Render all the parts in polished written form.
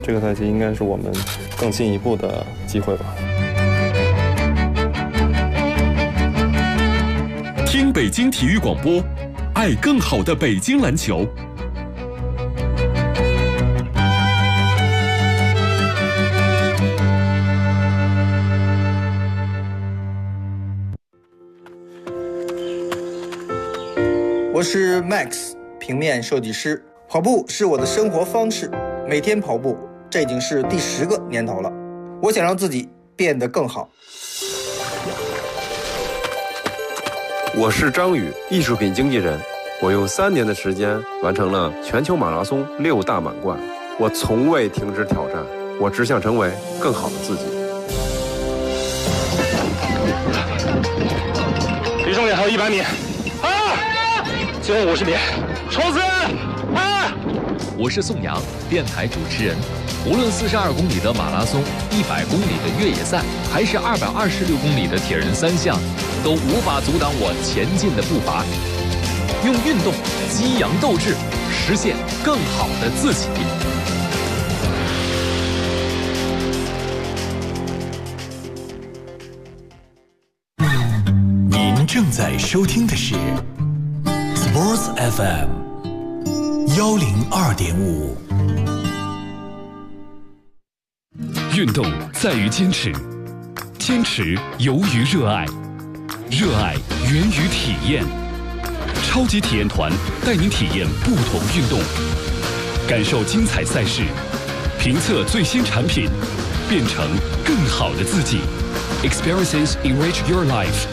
这个赛季应该是我们更进一步的机会吧。 听北京体育广播，爱更好的北京篮球。 我是 Max， 平面设计师。跑步是我的生活方式，每天跑步，这已经是第10个年头了。我想让自己变得更好。 我是张宇，艺术品经纪人。我用3年的时间完成了全球马拉松6大满贯。我从未停止挑战，我只想成为更好的自己。 离终点还有100米。最后50米，冲刺！ 我是宋阳，电台主持人。无论42公里的马拉松、100公里的越野赛，还是226公里的铁人3项，都无法阻挡我前进的步伐。用运动激扬斗志，实现更好的自己。 您正在收听的是 Sports FM 102.5。 运动在于坚持，坚持由于热爱，热爱源于体验。超级体验团带您体验不同运动，感受精彩赛事，评测最新产品，变成更好的自己。Experiences enrich your life。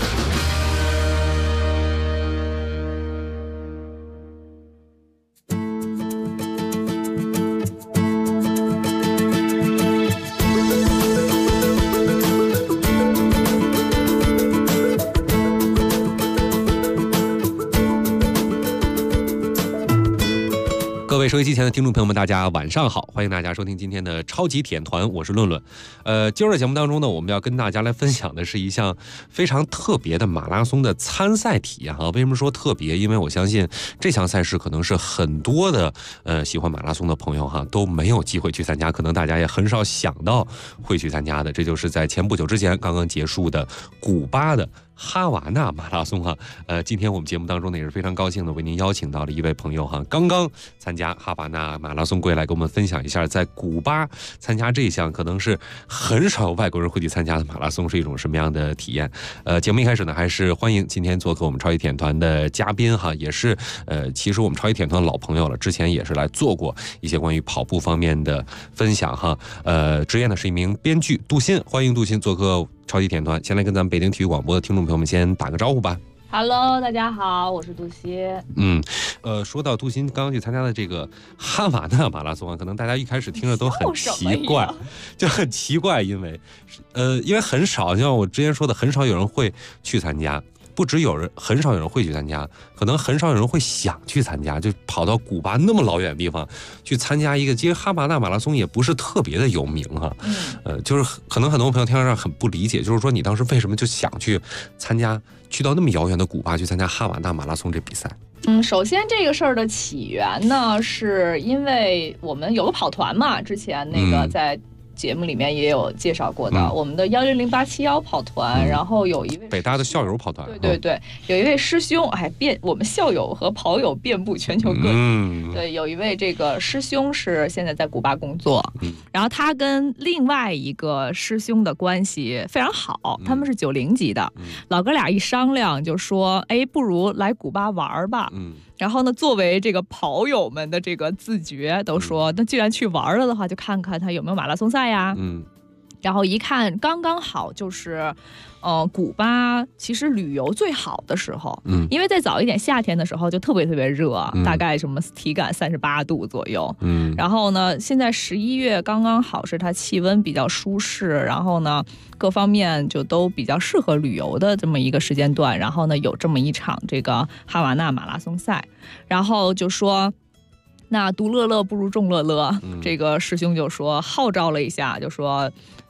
各位收音机前的听众朋友们，大家晚上好！欢迎大家收听今天的超级体验团，我是论论。今儿的节目当中呢，我们要跟大家来分享的是一项非常特别的马拉松的参赛体验哈。为什么说特别？因为我相信这项赛事可能是很多的喜欢马拉松的朋友哈都没有机会去参加，可能大家也很少想到会去参加的。这就是在前不久之前刚刚结束的古巴的哈瓦那马拉松哈。今天我们节目当中呢也是非常高兴的为您邀请到了一位朋友哈，刚刚参加哈瓦那马拉松归来，跟我们分享一下在古巴参加这项可能是很少外国人会去参加的马拉松是一种什么样的体验。节目一开始呢，还是欢迎今天做客我们超级体验团的嘉宾哈，也是其实我们超级体验团的老朋友了，之前也是来做过一些关于跑步方面的分享哈。职业呢是一名编剧，杜鑫，欢迎杜鑫做客超级体验团。先来跟咱们北京体育广播的听众朋友们先打个招呼吧。 Hello， 大家好，我是杜鑫。 说到杜鑫刚刚去参加的这个哈瓦那马拉松啊，可能大家一开始听着都很奇怪，就很奇怪，因为很少，像我之前说的，很少有人会去参加。不只有人，很少有人会去参加，可能很少有人会想去参加，就跑到古巴那么老远的地方去参加一个，其实哈瓦那马拉松也不是特别的有名哈，就是可能很多朋友听上很不理解，就是说你当时为什么就想去参加，去到那么遥远的古巴去参加哈瓦那马拉松这比赛？ 首先这个事儿的起源呢，是因为我们有个跑团嘛，之前那个在节目里面也有介绍过的，我们的100871跑团，然后有一位北大的校友跑团， 对，有一位师兄，我们校友和跑友遍布全球各地，对，有一位这个师兄是现在在古巴工作，然后他跟另外一个师兄的关系非常好，他们是90级的，老哥俩一商量就说，不如来古巴玩吧，然后呢，作为这个跑友们的这个自觉，都说那既然去玩了的话，就看看他有没有马拉松赛呀。然后一看，刚刚好就是，古巴其实旅游最好的时候，因为再早一点夏天的时候就特别特别热，大概什么体感38度左右，然后呢，现在11月刚刚好是它气温比较舒适，然后呢，各方面就都比较适合旅游的这么一个时间段，然后呢，有这么一场这个哈瓦那马拉松赛，然后就说。那独乐乐不如众乐乐，这个师兄就说号召了一下，就说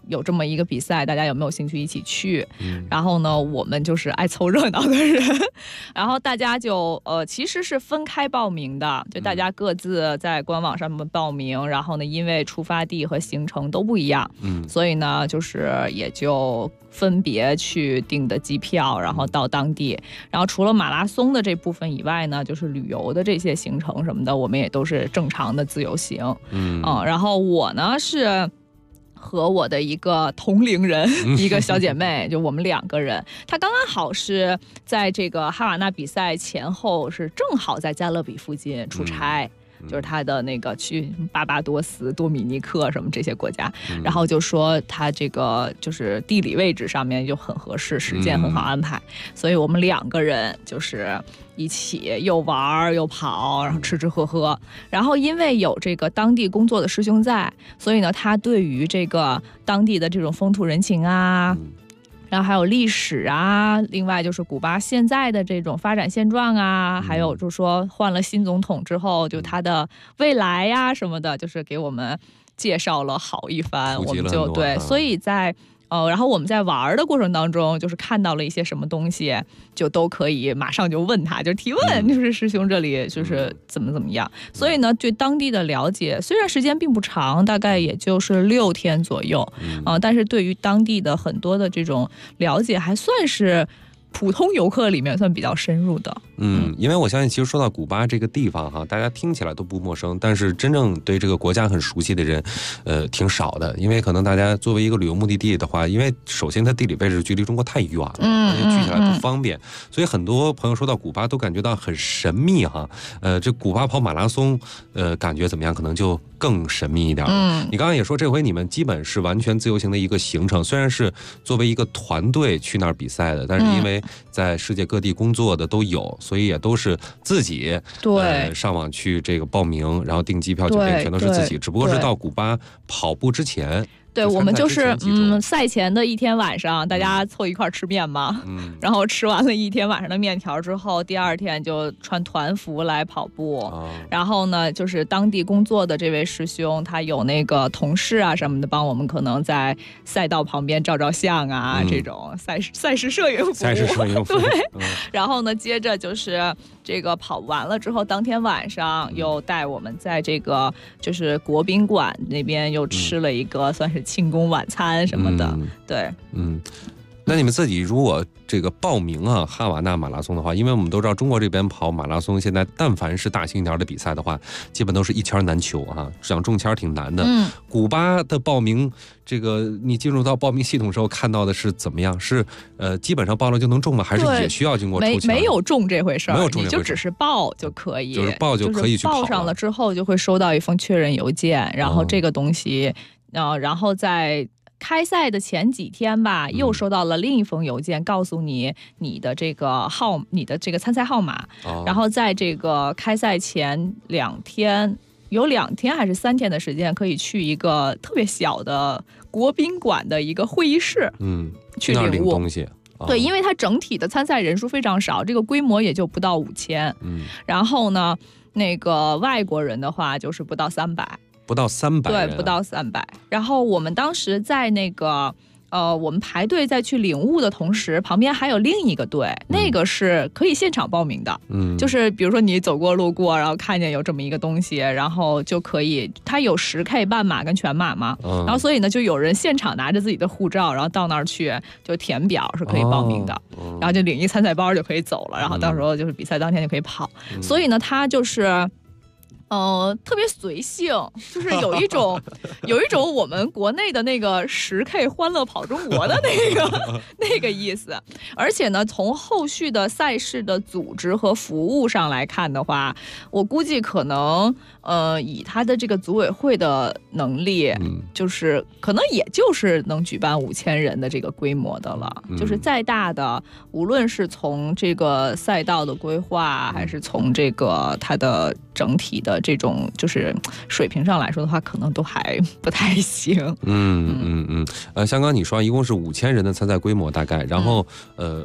有这么一个比赛，大家有没有兴趣一起去？然后呢，我们就是爱凑热闹的人，然后大家就其实是分开报名的，就大家各自在官网上面报名，然后呢，因为出发地和行程都不一样，所以呢，就是也就分别去订的机票，然后到当地。然后除了马拉松的这部分以外呢，就是旅游的这些行程什么的，我们也都是正常的自由行。然后我呢是和我的一个同龄人，一个小姐妹，就我们2个人，她刚刚好是在这个哈瓦那比赛前后，是正好在加勒比附近出差。就是他的那个去巴巴多斯、多米尼克什么这些国家，然后就说他这个就是地理位置上面就很合适，时间很好安排，所以我们2个人就是一起又玩又跑，然后吃吃喝喝。然后因为有这个当地工作的师兄在，所以呢，他对于这个当地的这种风土人情啊。然后还有历史啊，另外就是古巴现在的这种发展现状啊，还有就是说换了新总统之后，就他的未来呀什么的，就是给我们介绍了好一番。我们就对，所以在然后我们在玩的过程当中，就是看到了一些什么东西，就都可以马上就问他，就提问，就是师兄这里就是怎么样。所以呢，对当地的了解虽然时间并不长，大概也就是6天左右，但是对于当地的很多的这种了解，还算是普通游客里面算比较深入的。 因为我相信其实说到古巴这个地方哈，大家听起来都不陌生，但是真正对这个国家很熟悉的人挺少的。因为可能大家作为一个旅游目的地的话，因为首先它地理位置距离中国太远了，去起来不方便，所以很多朋友说到古巴都感觉到很神秘哈。这古巴跑马拉松感觉怎么样？可能就更神秘一点。你刚刚也说这回你们基本是完全自由行的一个行程，虽然是作为一个团队去那儿比赛的，但是因为在世界各地工作的都有，所以也都是自己上网去这个报名，然后订机票酒店全都是自己，只不过是到古巴跑步之前。 对，我们就是赛前的一天晚上，大家凑一块吃面嘛，然后吃完了一天晚上的面条之后，第2天就穿团服来跑步。然后呢，就是当地工作的这位师兄，他有那个同事啊什么的，帮我们可能在赛道旁边照相啊，这种赛事摄影服务。对。然后呢，接着就是这个跑完了之后，当天晚上又带我们在这个就是国宾馆那边又吃了一个算是庆功晚餐什么的。对。 那你们自己如果这个报名哈瓦那马拉松的话，因为我们都知道中国这边跑马拉松，现在但凡是大型一点的比赛的话，基本都是一签难求哈，想中签挺难的。古巴的报名，这个你进入到报名系统之后看到的是怎么样？是基本上报了就能中吗？还是也需要经过抽签？ 没有中这回事儿， 没有中这回事， 你就只是报就可以， 就是报就可以去跑了。 报上了之后就会收到一封确认邮件，然后这个东西，然后在开赛的前几天吧，又收到了另一封邮件，告诉你你的这个参赛号码。然后在这个开赛前2天，有2天还是3天的时间，可以去一个特别小的国宾馆的一个会议室，去领悟东西。 对，因为它整体的参赛人数非常少，这个规模也就不到5000。然后呢，那个外国人的话就是不到300。 不到300， 对，不到300。然后我们当时在那个我们排队再去领悟的同时，旁边还有另一个队，那个是可以现场报名的。就是比如说你走过路过，然后看见有这么一个东西，然后就可以，它有10K 半马跟全马嘛。然后所以呢，就有人现场拿着自己的护照，然后到那儿去就填表是可以报名的，然后就领一参赛包就可以走了，然后到时候就是比赛当天就可以跑。所以呢，它就是特别随性，就是有一种我们国内的那个10K 欢乐跑中国的那个意思。而且呢，从后续的赛事的组织和服务上来看的话，我估计可能以他的这个组委会的能力，就是可能也就是能举办5000人的这个规模的了。就是再大的，无论是从这个赛道的规划，还是从这个它的整体的这种就是水平上来说的话，可能都还不太行。像刚刚你说一共是5000人的参赛规模大概，然后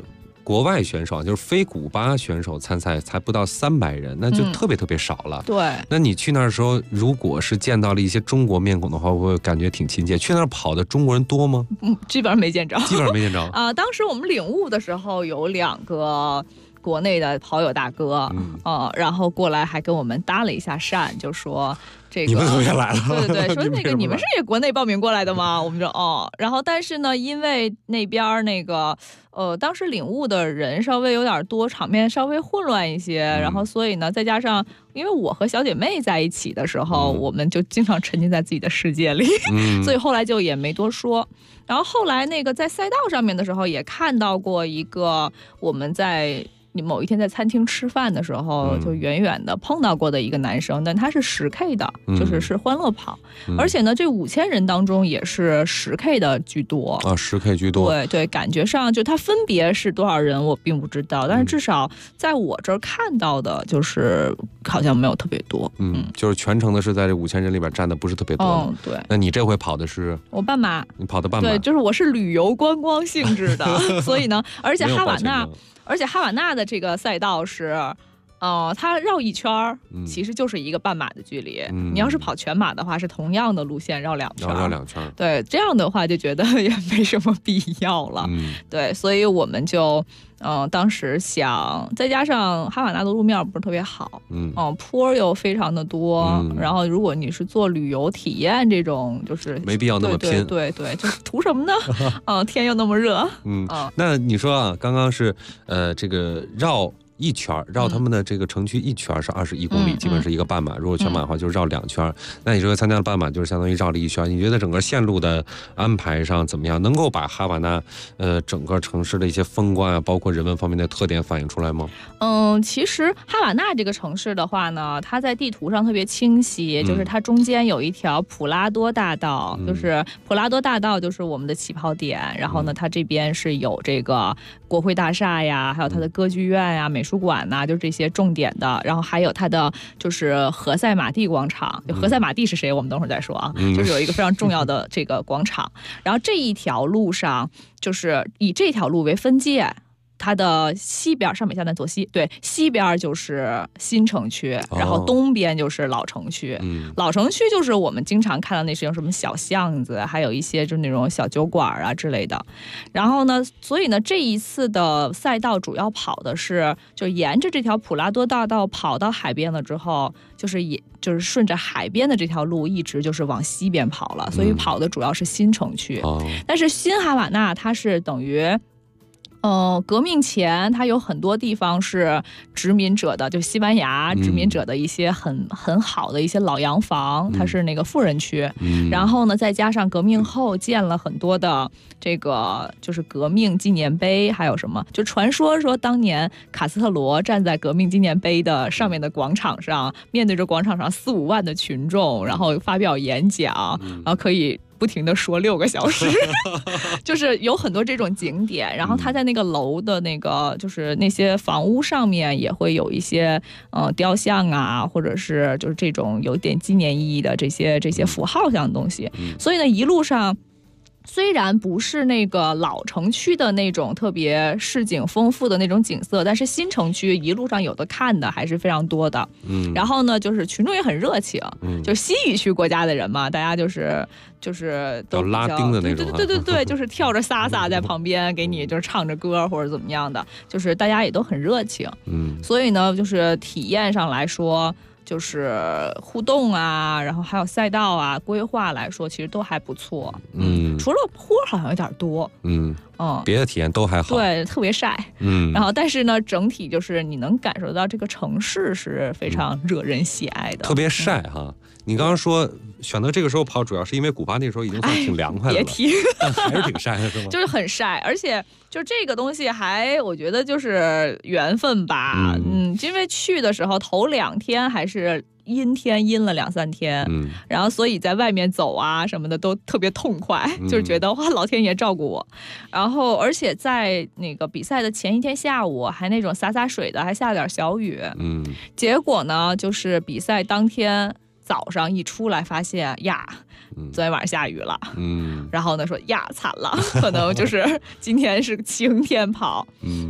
国外选手，就是非古巴选手参赛才不到300人，那就特别特别少了。 对， 那你去那儿的时候，如果是见到了一些中国面孔的话，会不会感觉挺亲切？去那儿跑的中国人多吗？ 基本上没见着。 基本上没见着啊。当时我们领悟的时候，有2个国内的跑友大哥，然后过来还跟我们搭了一下讪，就说这个你们怎么也来了？ 对对对，说那个你们是也国内报名过来的吗？我们说然后但是呢，因为那边那个当时领悟的人稍微有点多，场面稍微混乱一些，然后所以呢，再加上因为我和小姐妹在一起的时候，我们就经常沉浸在自己的世界里，所以后来就也没多说。然后后来那个在赛道上面的时候，也看到过一个我们在某一天在餐厅吃饭的时候，就远远的碰到过的一个男生，但他是10K 的，就是欢乐跑，而且呢，这5000人当中也是10K 的居多啊，10K 居多。 对对，感觉上就他分别是多少人我并不知道，但是至少在我这儿看到的，就是好像没有特别多。 就是全程的是在这5000人里边占的不是特别多。 对。 那你这回跑的是？ 我半马。 你跑的半马？ 对，就是我是旅游观光性质的，所以呢，而且哈瓦那的这个赛道是，它绕一圈其实就是一个半马的距离。你要是跑全马的话，是同样的路线绕2圈。 绕2圈。 对，这样的话就觉得也没什么必要了。对，所以我们就，当时想，再加上哈瓦那的路面不是特别好，坡又非常的多，然后如果你是做旅游体验这种，就是没必要那么拼。 对，就是图什么呢？天又那么热。 那你说啊，刚刚是这个绕一圈，绕他们的这个城区一圈是21公里，基本是一个半马。如果全马的话，就是绕2圈。那你说参加了半马，就是相当于绕了1圈。你觉得整个线路的安排上怎么样？能够把哈瓦那整个城市的一些风光啊，包括人文方面的特点反映出来吗？ 其实哈瓦那这个城市的话呢，它在地图上特别清晰，就是它中间有一条普拉多大道，就是普拉多大道就是我们的起跑点。然后呢，它这边是有这个国会大厦呀，还有它的歌剧院呀、美术馆呐，就这些重点的。然后还有它的就是何塞马蒂广场，就何塞马蒂是谁，我们等会儿再说啊。就是有一个非常重要的这个广场。然后这一条路上就是以这条路为分界。它的西边上北下南左西，对，西边就是新城区，然后东边就是老城区。老城区就是我们经常看到那些什么小巷子，还有一些就是那种小酒馆啊之类的。然后呢，所以呢，这一次的赛道主要跑的是，就沿着这条普拉多大道跑到海边了之后，就是顺着海边的这条路一直就是往西边跑了，所以跑的主要是新城区。但是新哈瓦那它是等于。革命前它有很多地方是殖民者的，就西班牙殖民者的一些很好的一些老洋房，它是那个富人区。然后呢，再加上革命后建了很多的这个就是革命纪念碑，还有什么，就传说当年卡斯特罗站在革命纪念碑的上面的广场上，面对着广场上4-5万的群众，然后发表演讲，然后可以不停地说6个小时，就是有很多这种景点。然后他在那个楼的那个就是那些房屋上面也会有一些雕像啊，或者是就是这种有点纪念意义的这些符号像的东西。所以呢，一路上。虽然不是那个老城区的那种特别市井丰富的那种景色，但是新城区一路上有的看的还是非常多的。然后呢，就是群众也很热情，就是西语区国家的人嘛，大家就是都拉丁的那种， 对，就是跳着撒在旁边给你就是唱着歌或者怎么样的，就是大家也都很热情。所以呢，就是体验上来说。就是互动啊，然后还有赛道啊，规划来说，其实都还不错。除了坡好像有点多。 别的体验都还好。 对，特别晒。然后但是呢，整体就是你能感受到这个城市是非常惹人喜爱的。 特别晒哈。你刚刚说选择这个时候跑，主要是因为古巴那时候已经算挺凉快的了，但还是挺晒的，是吗？ 就是很晒，而且就这个东西我觉得就是缘分吧。因为去的时候头2天还是阴天，阴了2-3天，然后所以在外面走啊什么的都特别痛快，就是觉得哇，老天爷照顾我。然后而且在那个比赛的前一天下午还那种洒水的，还下了点小雨。结果呢，就是比赛当天早上一出来发现呀，昨天晚上下雨了。然后呢说呀惨了，可能就是今天是晴天跑。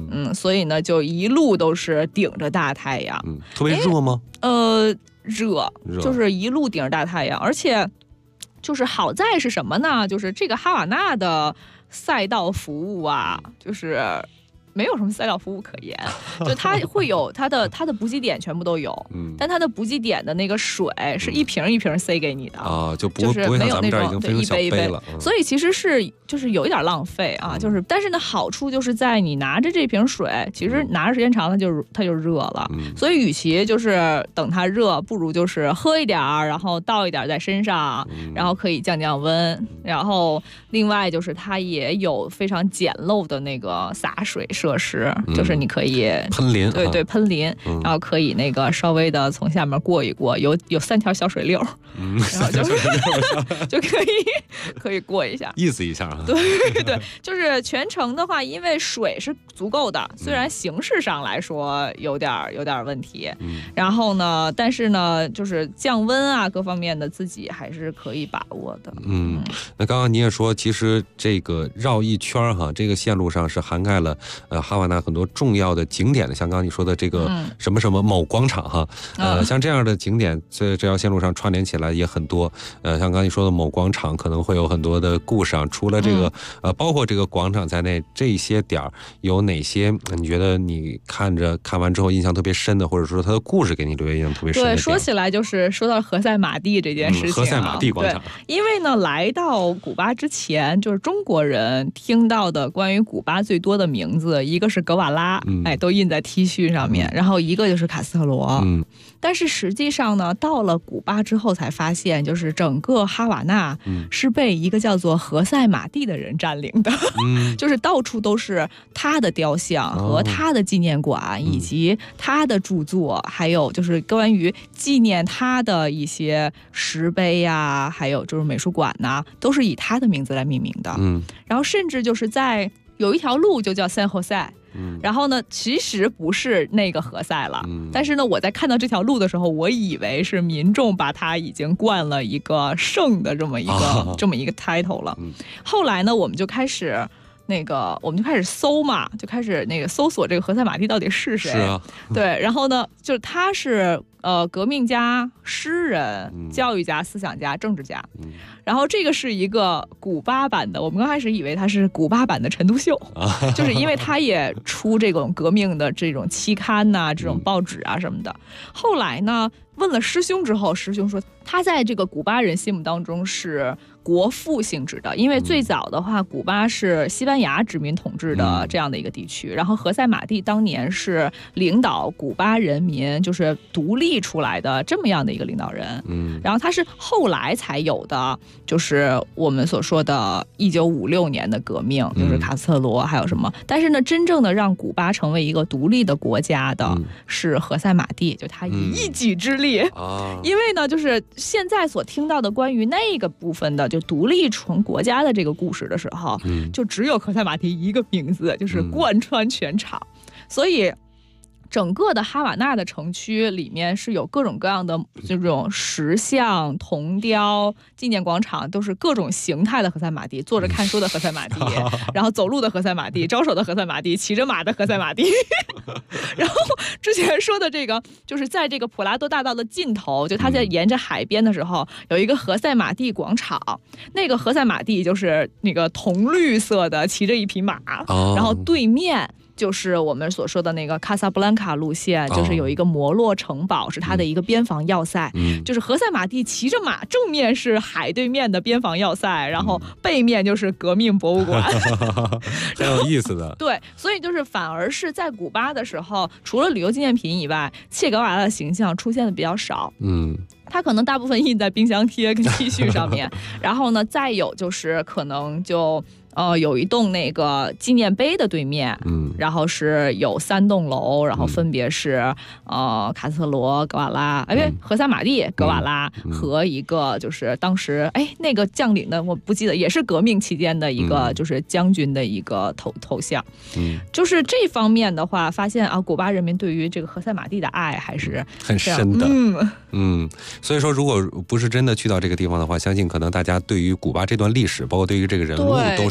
所以呢就一路都是顶着大太阳。 特别热吗？ 热，就是一路顶着大太阳，而且就是好在是什么呢？就是这个哈瓦那的赛道服务啊，就是没有什么赛道服务可言，就它会有它的补给点全部都有，但它的补给点的那个水是一瓶一瓶塞给你的啊， 就是没有那种一杯一杯了，所以其实是就是有一点浪费啊，就是但是呢好处就是在你拿着这瓶水，其实拿着时间长了它就热了，所以与其就是等它热，不如就是喝一点，然后倒一点在身上，然后可以降降温，然后另外就是它也有非常简陋的那个洒水设施，就是你可以喷淋， 对喷淋，然后可以那个稍微的从下面过一过，有3条小水溜，然后就可以过一下， 意思一下。 对，就是全程的话，因为水是足够的，虽然形式上来说有点问题，然后呢，但是呢，就是降温啊各方面的自己还是可以把握的。 那刚刚你也说，其实这个绕一圈哈，这个线路上是涵盖了哈瓦那很多重要的景点的，像刚刚你说的这个什么什么某广场哈，像这样的景点在这条线路上串联起来也很多。像刚刚你说的某广场可能会有很多的故事，除了这个包括这个广场在内，这些点有哪些你觉得你看完之后印象特别深的，或者说它的故事给你留下印象特别深的？ 对，说起来就是说到何塞马地这件事情， 何塞马地广场， 因为呢来到古巴之前，就是中国人听到的关于古巴最多的名字，一个是格瓦拉，都印在 T 恤上面，然后一个就是卡斯特罗，但是实际上呢，到了古巴之后才发现，就是整个哈瓦那是被一个叫做何塞马地的人占领的，就是到处都是他的雕像和他的纪念馆，以及他的著作，还有就是关于纪念他的一些石碑呀，还有就是美术馆呐，都是以他的名字来命名的。然后甚至就是在有一条路就叫San Jose。然后呢，其实不是那个何塞了，但是呢，我在看到这条路的时候，我以为是民众把它已经冠了一个圣的这么一个 title 了。后来呢，我们就开始搜嘛，就开始那个搜索这个何塞马地到底是谁。对，然后呢，就是他是革命家、诗人、教育家、思想家、政治家。然后这个是一个古巴版的，我们刚开始以为他是古巴版的陈独秀，就是因为他也出这种革命的这种期刊呐、这种报纸啊什么的。后来呢，问了师兄之后，师兄说他在这个古巴人心目当中是国父性质的，因为最早的话，古巴是西班牙殖民统治的这样的一个地区，然后何塞马地当年是领导古巴人民就是独立出来的这么样的一个领导人，然后他是后来才有的，就是我们所说的1956年的革命，就是卡斯特罗还有什么，但是呢，真正的让古巴成为一个独立的国家的是何塞马地，就他以一己之力，因为呢，就是现在所听到的关于那个部分的就独立成国家的这个故事的时候，就只有何塞马地一个名字，就是贯穿全场，所以整个的哈瓦那的城区里面是有各种各样的这种石像、铜雕、纪念广场，都是各种形态的何塞马地，坐着看书的何塞马地，然后走路的何塞马地，招手的何塞马地，骑着马的何塞马地。然后之前说的这个，就是在这个普拉多大道的尽头，就他在沿着海边的时候，有一个何塞马地广场，那个何塞马地就是那个铜绿色的，骑着一匹马，然后对面就是我们所说的那个卡萨布兰卡路线，就是有一个摩洛城堡，是它的一个边防要塞，就是何塞马地骑着马，正面是海对面的边防要塞，然后背面就是革命博物馆， 很有意思的。 对，所以就是反而是在古巴的时候，除了旅游纪念品以外，切格瓦拉的形象出现的比较少。它可能大部分印在冰箱贴跟 T 恤上面，然后呢，再有就是可能就有一栋那个纪念碑的对面，然后是有3栋楼，然后分别是卡斯特罗、格瓦拉，何塞马地、格瓦拉和一个就是当时那个将领的我不记得，也是革命期间的一个就是将军的一个头像，就是这方面的话，发现古巴人民对于这个何塞马地的爱还是很深的，所以说如果不是真的去到这个地方的话，相信可能大家对于古巴这段历史，包括对于这个人物都是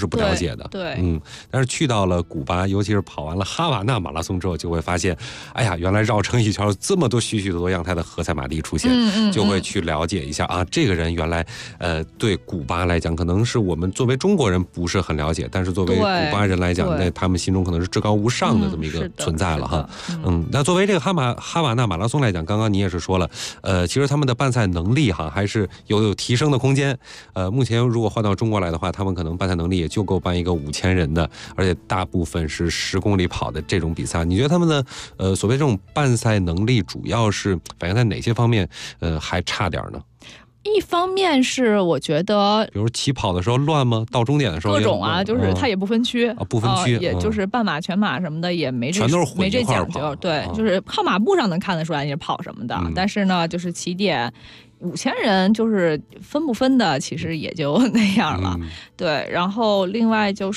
不了解的。 对， 但是去到了古巴，尤其是跑完了哈瓦那马拉松之后，就会发现，哎呀，原来绕成一圈有这么多许许多多样态的喝彩玛丽出现，就会去了解一下啊，这个人原来对古巴来讲，可能是我们作为中国人不是很了解，但是作为古巴人来讲，在他们心中可能是至高无上的这么一个存在了哈。那作为这个哈瓦那马拉松来讲，刚刚你也是说了，其实他们的办赛能力哈还是有提升的空间。目前如果换到中国来的话，他们可能办赛能力也就够办一个5000人的，而且大部分是10公里跑的这种比赛。你觉得他们的所谓这种办赛能力，主要是反映在哪些方面还差点呢？ 一方面是我觉得， 比如起跑的时候乱吗？到终点的时候各种啊，就是它也不分区不分区， 也就是半马、全马什么的也没全都是没这讲究。对，就是号码布上能看得出来你是跑什么的，但是呢，就是起点5000人就是分不分的，其实也就那样了。对，然后另外就是。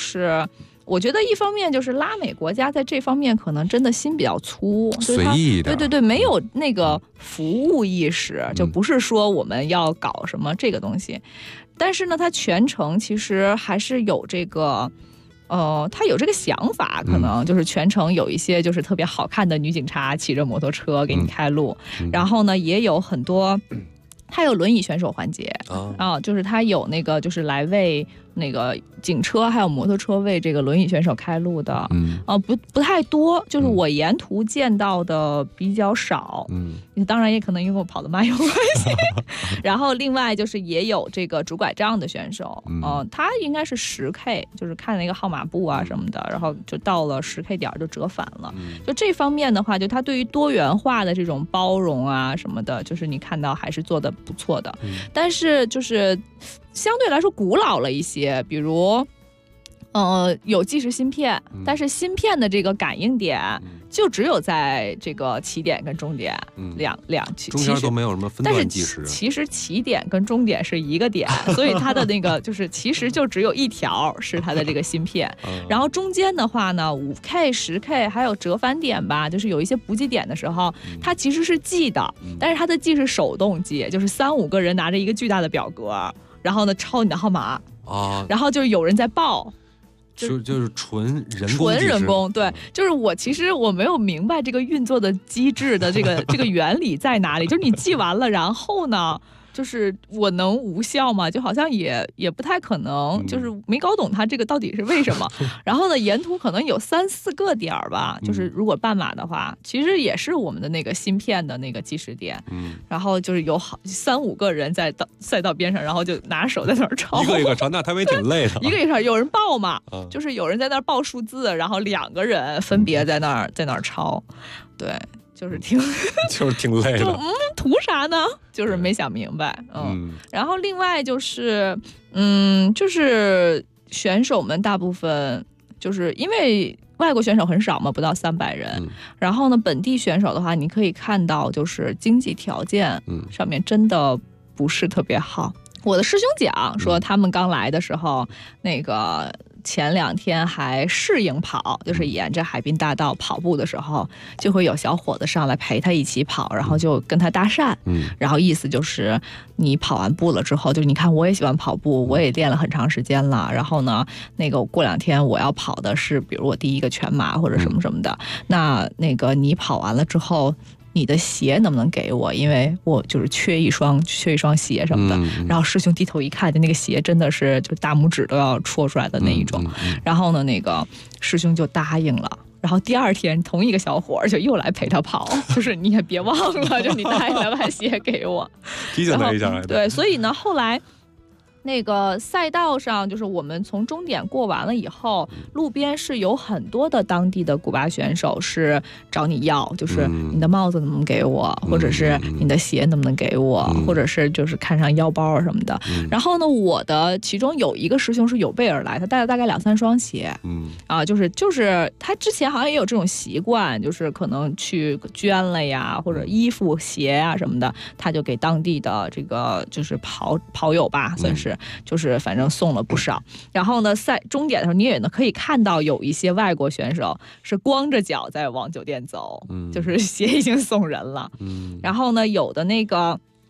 我觉得一方面就是拉美国家在这方面可能真的心比较粗， 随意一点， 对，没有那个服务意识，就不是说我们要搞什么这个东西，但是呢，他全程其实还是有这个。他有这个想法，可能就是全程有一些就是特别好看的女警察骑着摩托车给你开路，然后呢，也有很多，他有轮椅选手环节就是他有那个就是来为那个警车还有摩托车为这个轮椅选手开路的，不太多，就是我沿途见到的比较少，当然也可能因为我跑得慢有关系。然后另外就是也有这个拄拐杖的选手，他应该是10K， 就是看那个号码布啊什么的，然后就到了10K 点就折返了。就这方面的话，就他对于多元化的这种包容啊什么的，就是你看到还是做得不错的，但是就是相对来说古老了一些，比如有计时芯片，但是芯片的这个感应点就只有在这个起点跟终点两中间都没有什么分段计时。 但是其实起点跟终点是一个点，所以它的那个就是其实就只有一条是它的这个芯片，然后中间的话呢，5K、10K 还有折返点吧，就是有一些补给点的时候，它其实是记的，但是它的记是手动记，就是3-5个人拿着一个巨大的表格，然后呢抄你的号码然后就是有人在报。 就是纯人工， 对，就是其实我没有明白这个运作的机制的这个原理在哪里，就是你记完了，然后呢，就是我能无效吗？就好像也不太可能，就是没搞懂它这个到底是为什么。然后呢，沿途可能有3-4个点吧，就是如果半马的话，其实也是我们的那个芯片的那个计时点。然后就是有3-5个人在赛道边上，然后就拿手在那儿抄， 一个一个抄，那他们也挺累的。 一个一个有人报嘛，就是有人在那儿报数字，然后2个人分别在那儿抄，对。就是挺累的， 图啥呢？就是没想明白，然后另外就是，就是选手们大部分就是因为外国选手很少嘛，不到300人，然后呢，本地选手的话，你可以看到就是经济条件上面真的不是特别好。我的师兄讲说，他们刚来的时候，那个前2天还适应跑，就是沿着海滨大道跑步的时候，就会有小伙子上来陪他一起跑，然后就跟他搭讪，然后意思就是你跑完步了之后，就你看我也喜欢跑步，我也练了很长时间了，然后呢，那个过2天我要跑的是，比如我第1个全马或者什么什么的，那个你跑完了之后。你的鞋能不能给我？因为我就是缺一双鞋什么的。然后师兄低头一看，就那个鞋真的是就大拇指都要戳出来的那一种。然后呢，那个师兄就答应了。然后第2天，同一个小伙就又来陪他跑，就是你也别忘了，就你答应来把鞋给我， 提醒他一下。 对，所以呢，后来。那个赛道上，就是我们从终点过完了以后，路边是有很多的当地的古巴选手是找你要，就是你的帽子能不能给我，或者是你的鞋能不能给我，或者是就是看上腰包什么的。然后呢，我的其中有一个师兄是有备而来，他带了大概2-3双鞋，就是他之前好像也有这种习惯，就是可能去捐了呀，或者衣服、鞋啊什么的，他就给当地的这个就是跑友吧，算是。就是反正送了不少，然后呢，终点的时候你也可以看到有一些外国选手是光着脚在往酒店走，就是鞋已经送人了，然后呢，有的那个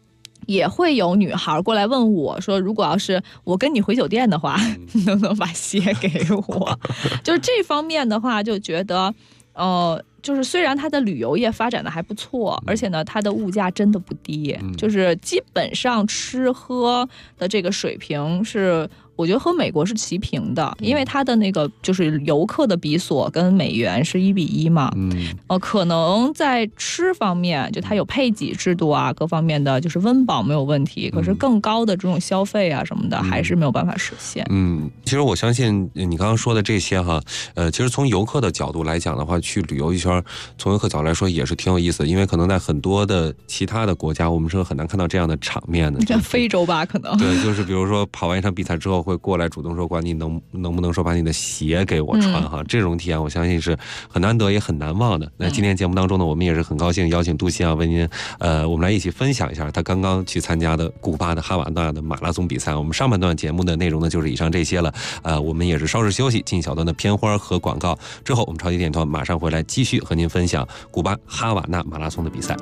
也会有女孩过来问我说，如果要是我跟你回酒店的话，你能不能把鞋给我？就是这方面的话，就觉得就是虽然它的旅游业发展的还不错，而且呢它的物价真的不低，就是基本上吃喝的这个水平是我觉得和美国是齐平的，因为它的那个就是游客的比索跟美元是1:1嘛，可能在吃方面就它有配给制度啊，各方面的就是温饱没有问题，可是更高的这种消费啊什么的还是没有办法实现。 其实我相信你刚刚说的这些哈，其实从游客的角度来讲的话，去旅游一圈，从游客角度来说也是挺有意思的，因为可能在很多的其他的国家，我们是很难看到这样的场面的。 像非洲吧，可能对，就是比如说跑完一场比赛之后，会过来主动说，管你能不能说把你的鞋给我穿哈，这种体验我相信是很难得也很难忘的。那今天节目当中呢，我们也是很高兴邀请杜鑫啊为您我们来一起分享一下他刚刚去参加的古巴的哈瓦那的马拉松比赛。我们上半段节目的内容呢就是以上这些了，我们也是稍事休息，进小段的片花和广告之后，我们超级电团马上回来继续和您分享古巴哈瓦那马拉松的比赛。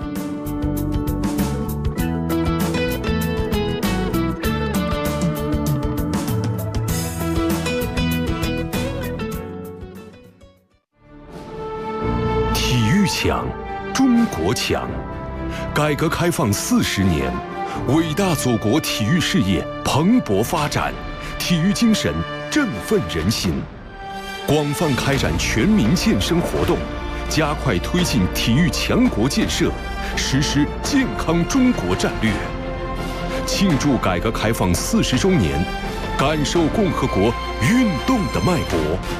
强，中国强。改革开放40年，伟大祖国体育事业蓬勃发展，体育精神振奋人心。广泛开展全民健身活动，加快推进体育强国建设，实施健康中国战略。庆祝改革开放40周年，感受共和国运动的脉搏。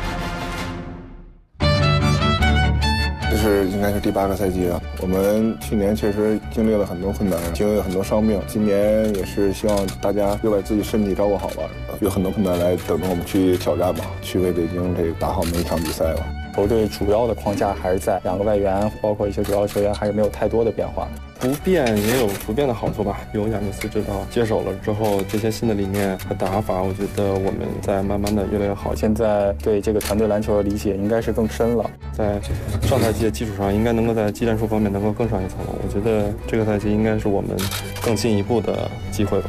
这是应该是第8个赛季了。我们去年确实经历了很多困难，经历了很多伤病。今年也是希望大家又把自己身体照顾好吧，有很多困难来等着我们去挑战吧，去为北京这个打好每一场比赛吧。 球队主要的框架还是在2个外援，包括一些主要球员还是没有太多的变化。 不变也有不变的好处吧。有亚尼斯指导接手了之后，这些新的理念和打法，我觉得我们在慢慢的越来越好。 现在对这个团队篮球的理解应该是更深了， 在上赛季的基础上，应该能够在技战术方面能够更上一层楼。我觉得这个赛季应该是我们更进一步的机会吧。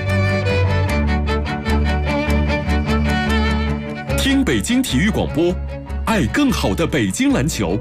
听北京体育广播，爱更好的北京篮球。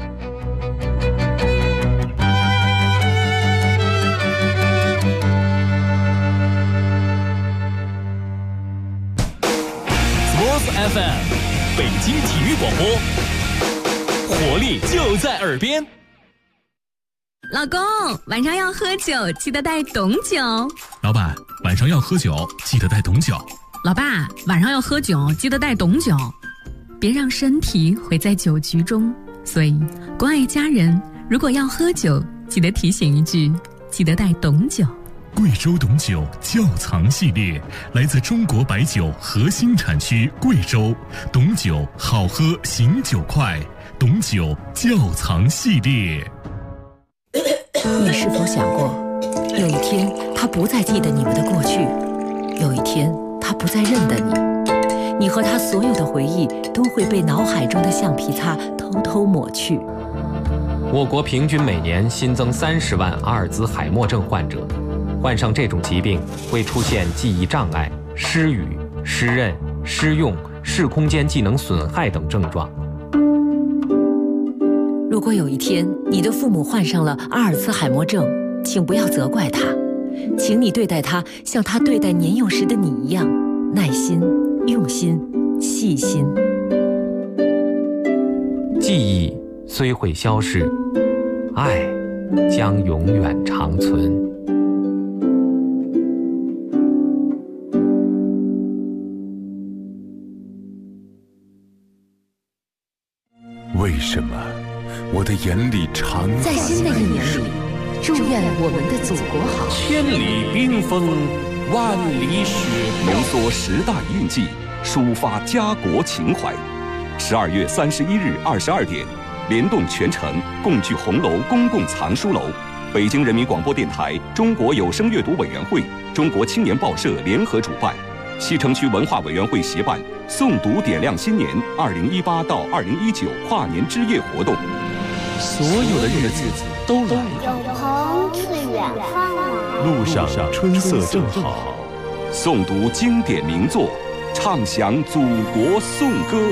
FM 北京体育广播，活力就在耳边。 老公，晚上要喝酒，记得带董酒。 老板，晚上要喝酒，记得带董酒。 老爸，晚上要喝酒，记得带董酒。别让身体毁在酒局中。所以，关爱家人，如果要喝酒，记得提醒一句，记得带董酒。 贵州董酒窖藏系列来自中国白酒核心产区贵州，董酒好喝醒酒快，董酒窖藏系列。 你是否想过，有一天他不再记得你们的过去，有一天他不再认得你，你和他所有的回忆都会被脑海中的橡皮擦偷偷抹去。 我国平均每年新增30万阿尔兹海默症患者。患上这种疾病会出现记忆障碍、失语、失认、失用、视空间技能损害等症状。 如果有一天你的父母患上了阿尔茨海默症，请不要责怪他，请你对待他像他对待年幼时的你一样，耐心、用心、细心。 记忆虽会消逝，爱将永远长存。 为什么我的眼里常在新的一年里，祝愿我们的祖国好。 千里冰封，万里雪浓缩10大印记，抒发家国情怀。12月31日22点，联动全城共聚红楼公共藏书楼，北京人民广播电台、中国有声阅读委员会、中国青年报社联合主办，西城区文化委员会协办诵读点亮新年2018到2019跨年之夜活动。 所有的日子都来了， 有朋自远方来， 路上春色正好， 诵读经典名作，唱响祖国颂歌。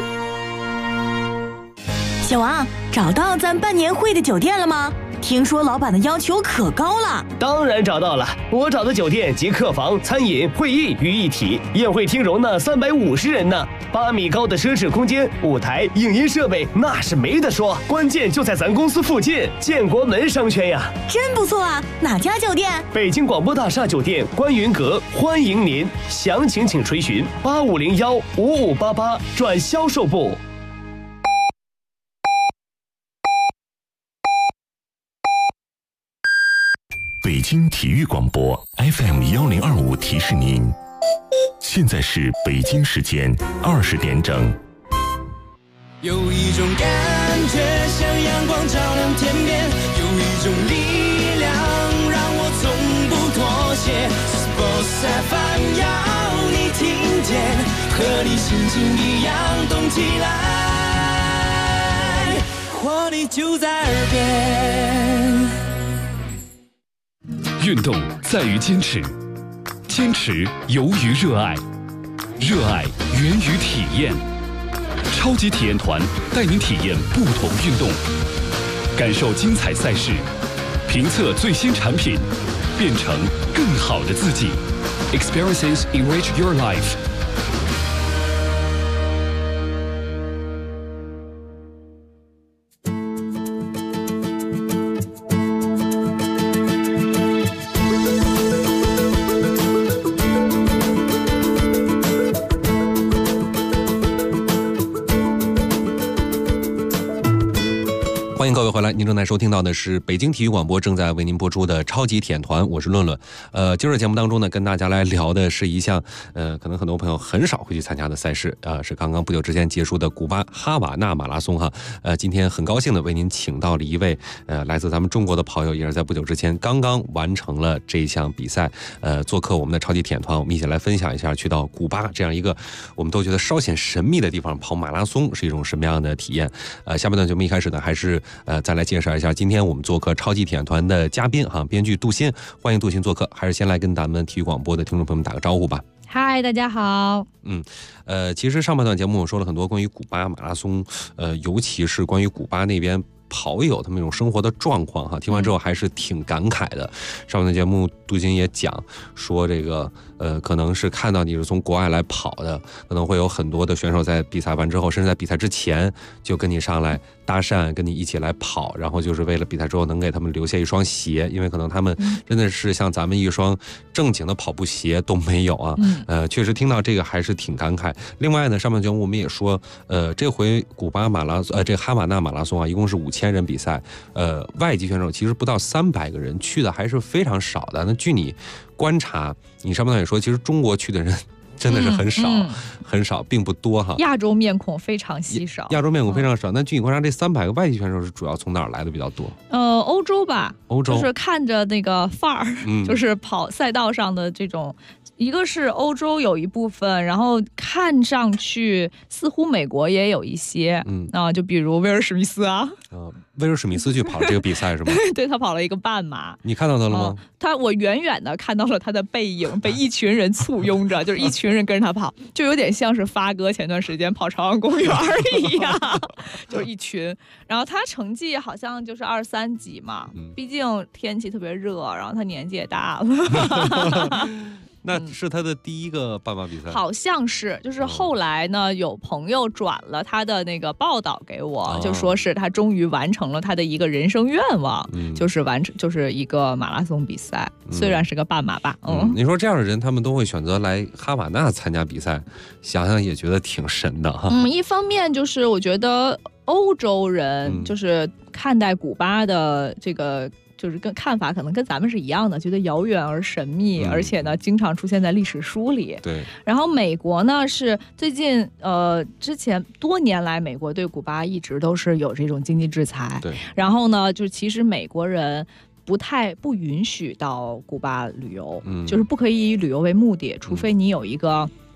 小王，找到咱办年会的酒店了吗？听说老板的要求可高了。 当然找到了，我找的酒店集客房、餐饮、会议于一体，宴会厅容纳350人呢，8米高的奢侈空间，舞台、影音设备那是没得说，关键就在咱公司附近，建国门商圈呀。 真不错啊，哪家酒店？ 北京广播大厦酒店观云阁，欢迎您，详情请垂询8501-5588转销售部。 北京体育广播 FM1025提示您，现在是北京时间20点整。 有一种感觉像阳光照亮天边，有一种力量让我从不妥协。Sports FM 要你听见，和你心情一样动起来，活力就在耳边。 运动在于坚持，坚持由于热爱，热爱源于体验。超级体验团带您体验不同运动，感受精彩赛事，评测最新产品，变成更好的自己。Experiences enrich your life。 欢迎各位回来，您正在收听到的是北京体育广播正在为您播出的超级体验团，我是论论。今儿节目当中呢，跟大家来聊的是一项可能很多朋友很少会去参加的赛事，是刚刚不久之前结束的古巴哈瓦那马拉松哈。今天很高兴的为您请到了一位来自咱们中国的跑友，也是在不久之前刚刚完成了这一项比赛，做客我们的超级体验团，我们一起来分享一下去到古巴这样一个我们都觉得稍显神秘的地方跑马拉松是一种什么样的体验。下半段节目一开始呢，还是再来介绍一下今天我们做客超级体验团的嘉宾哈，编剧杜鑫，欢迎杜鑫做客。还是先来跟咱们体育广播的听众朋友们打个招呼吧。 嗨，大家好。 其实上半段节目我说了很多关于古巴马拉松，尤其是关于古巴那边跑友他们那种生活的状况哈，听完之后还是挺感慨的。上半段节目杜鑫也讲说这个可能是看到你是从国外来跑的，可能会有很多的选手在比赛完之后，甚至在比赛之前就跟你上来搭讪，跟你一起来跑，然后就是为了比赛之后能给他们留下一双鞋，因为可能他们真的是像咱们一双正经的跑步鞋都没有啊。确实听到这个还是挺感慨。另外呢，上半节目我们也说，这回古巴马拉松，这个哈瓦那马拉松啊，一共是5000人比赛，外籍选手其实不到300个人，去的还是非常少的。那据你观察，你上半段也说，其实中国去的人真的是很少，很少，并不多哈。 亚洲面孔非常稀少， 亚洲面孔非常少。那据你观察，这300个外籍选手是主要从哪儿来的比较多？ 欧洲吧， 欧洲就是看着那个范儿，就是跑赛道上的这种。一个是欧洲有一部分，然后看上去似乎美国也有一些，就比如威尔史密斯啊， 威尔史密斯去跑这个比赛是吗？ 对，他跑了一个半马， 你看到他了吗？ 我远远的看到了他的背影，被一群人簇拥着，就是一群人跟着他跑，就有点像是发哥前段时间跑朝阳公园一样，就是一群。然后他成绩好像就是23级嘛，毕竟天气特别热，然后他年纪也大了。 那是他的第一个半马比赛， 好像是，就是后来呢，有朋友转了他的那个报道给我，就说是他终于完成了他的一个人生愿望，就是一个马拉松比赛，虽然是个半马吧。 你说这样的人，他们都会选择来哈瓦那参加比赛，想想也觉得挺神的哈。 一方面就是我觉得欧洲人就是看待古巴的这个。就是跟看法可能跟咱们是一样的，觉得遥远而神秘，而且呢经常出现在历史书里。 对。 然后美国呢是最近之前多年来，美国对古巴一直都是有这种经济制裁。 对。 然后呢，就其实美国人不允许到古巴旅游，就是不可以以旅游为目的，除非你有一个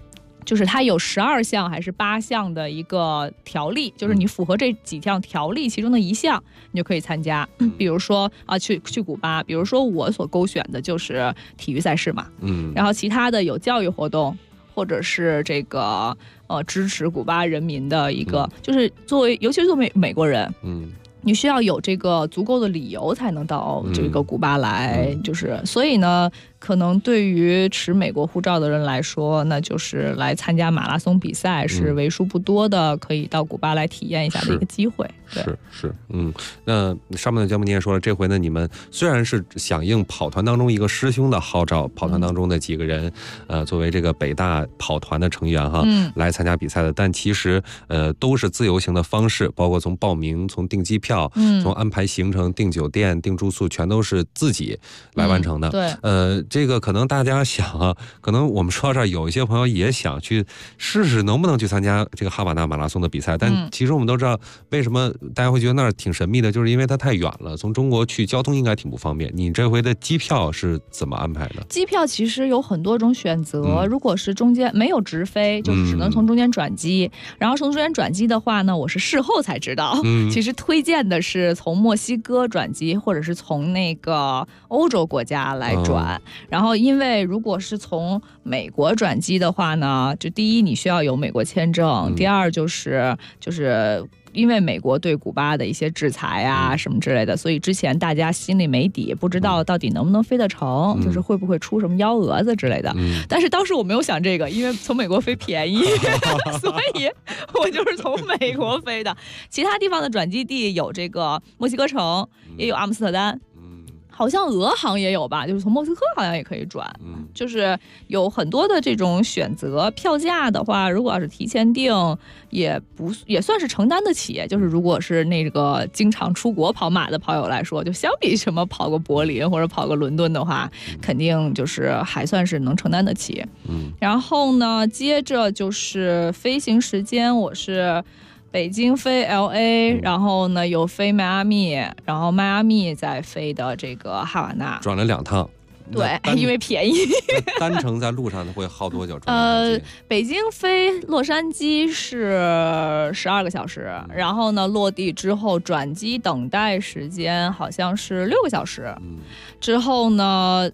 就是它有12项还是8项的一个条例，就是你符合这几项条例其中的一项，你就可以参加。比如说去古巴，比如说我所勾选的就是体育赛事嘛，然后其他的有教育活动，或者是这个支持古巴人民的一个，就是尤其是作为美国人，你需要有这个足够的理由才能到这个古巴来，就是所以呢，可能对于持美国护照的人来说，那就是来参加马拉松比赛是为数不多的可以到古巴来体验一下的一个机会。 是，那上面的节目你也说了，这回呢，你们虽然是响应跑团当中一个师兄的号召，跑团当中的几个人，作为这个北大跑团的成员哈，来参加比赛的，但其实都是自由行的方式，包括从报名、从订机票、从安排行程、订酒店、订住宿，全都是自己来完成的。 对， 这个可能大家想啊，可能我们说到这儿，有一些朋友也想去试试能不能去参加这个哈瓦那马拉松的比赛，但其实我们都知道，为什么大家会觉得那儿挺神秘的，就是因为它太远了，从中国去交通应该挺不方便。你这回的机票是怎么安排的？ 机票其实有很多种选择，如果是中间没有直飞，就只能从中间转机。然后从中间转机的话呢，我是事后才知道，其实推荐的是从墨西哥转机，或者是从那个欧洲国家来转。然后因为如果是从美国转机的话呢，就第一你需要有美国签证，第二就是因为美国对古巴的一些制裁啊什么之类的，所以之前大家心里没底，不知道到底能不能飞得成，就是会不会出什么幺蛾子之类的。但是当时我没有想这个，因为从美国飞便宜，所以我就是从美国飞的。其他地方的转机地有这个墨西哥城，也有阿姆斯特丹。好像俄航也有吧，就是从莫斯科好像也可以转，就是有很多的这种选择。票价的话，如果要是提前订，也算是承担得起。就是如果是那个经常出国跑马的跑友来说，就相比什么跑个柏林或者跑个伦敦的话，肯定就是还算是能承担得起。然后呢，接着就是飞行时间，我是北京飞 LA， 然后呢有飞迈阿密，然后迈阿密再飞的这个哈瓦那， 转了2趟。 对，因为便宜。 单程在路上会耗多久？ 北京飞洛杉矶是12个小时，然后呢落地之后转机等待时间好像是6个小时，之后呢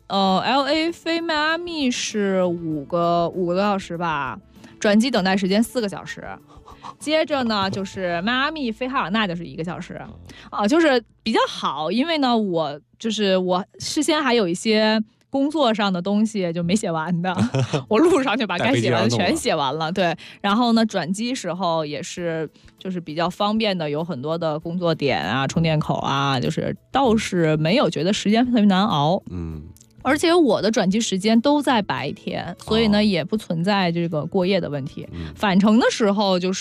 LA 飞迈阿密是5个小时吧，转机等待时间4个小时。接着呢，就是迈阿密飞哈瓦那就是1个小时，就是比较好，因为呢，我事先还有一些工作上的东西就没写完的，我路上就把该写完的全写完了。对，然后呢，转机时候也是就是比较方便的，有很多的工作点啊、充电口啊，就是倒是没有觉得时间特别难熬。而且我的转机时间都在白天，所以呢也不存在这个过夜的问题。返程的时候就是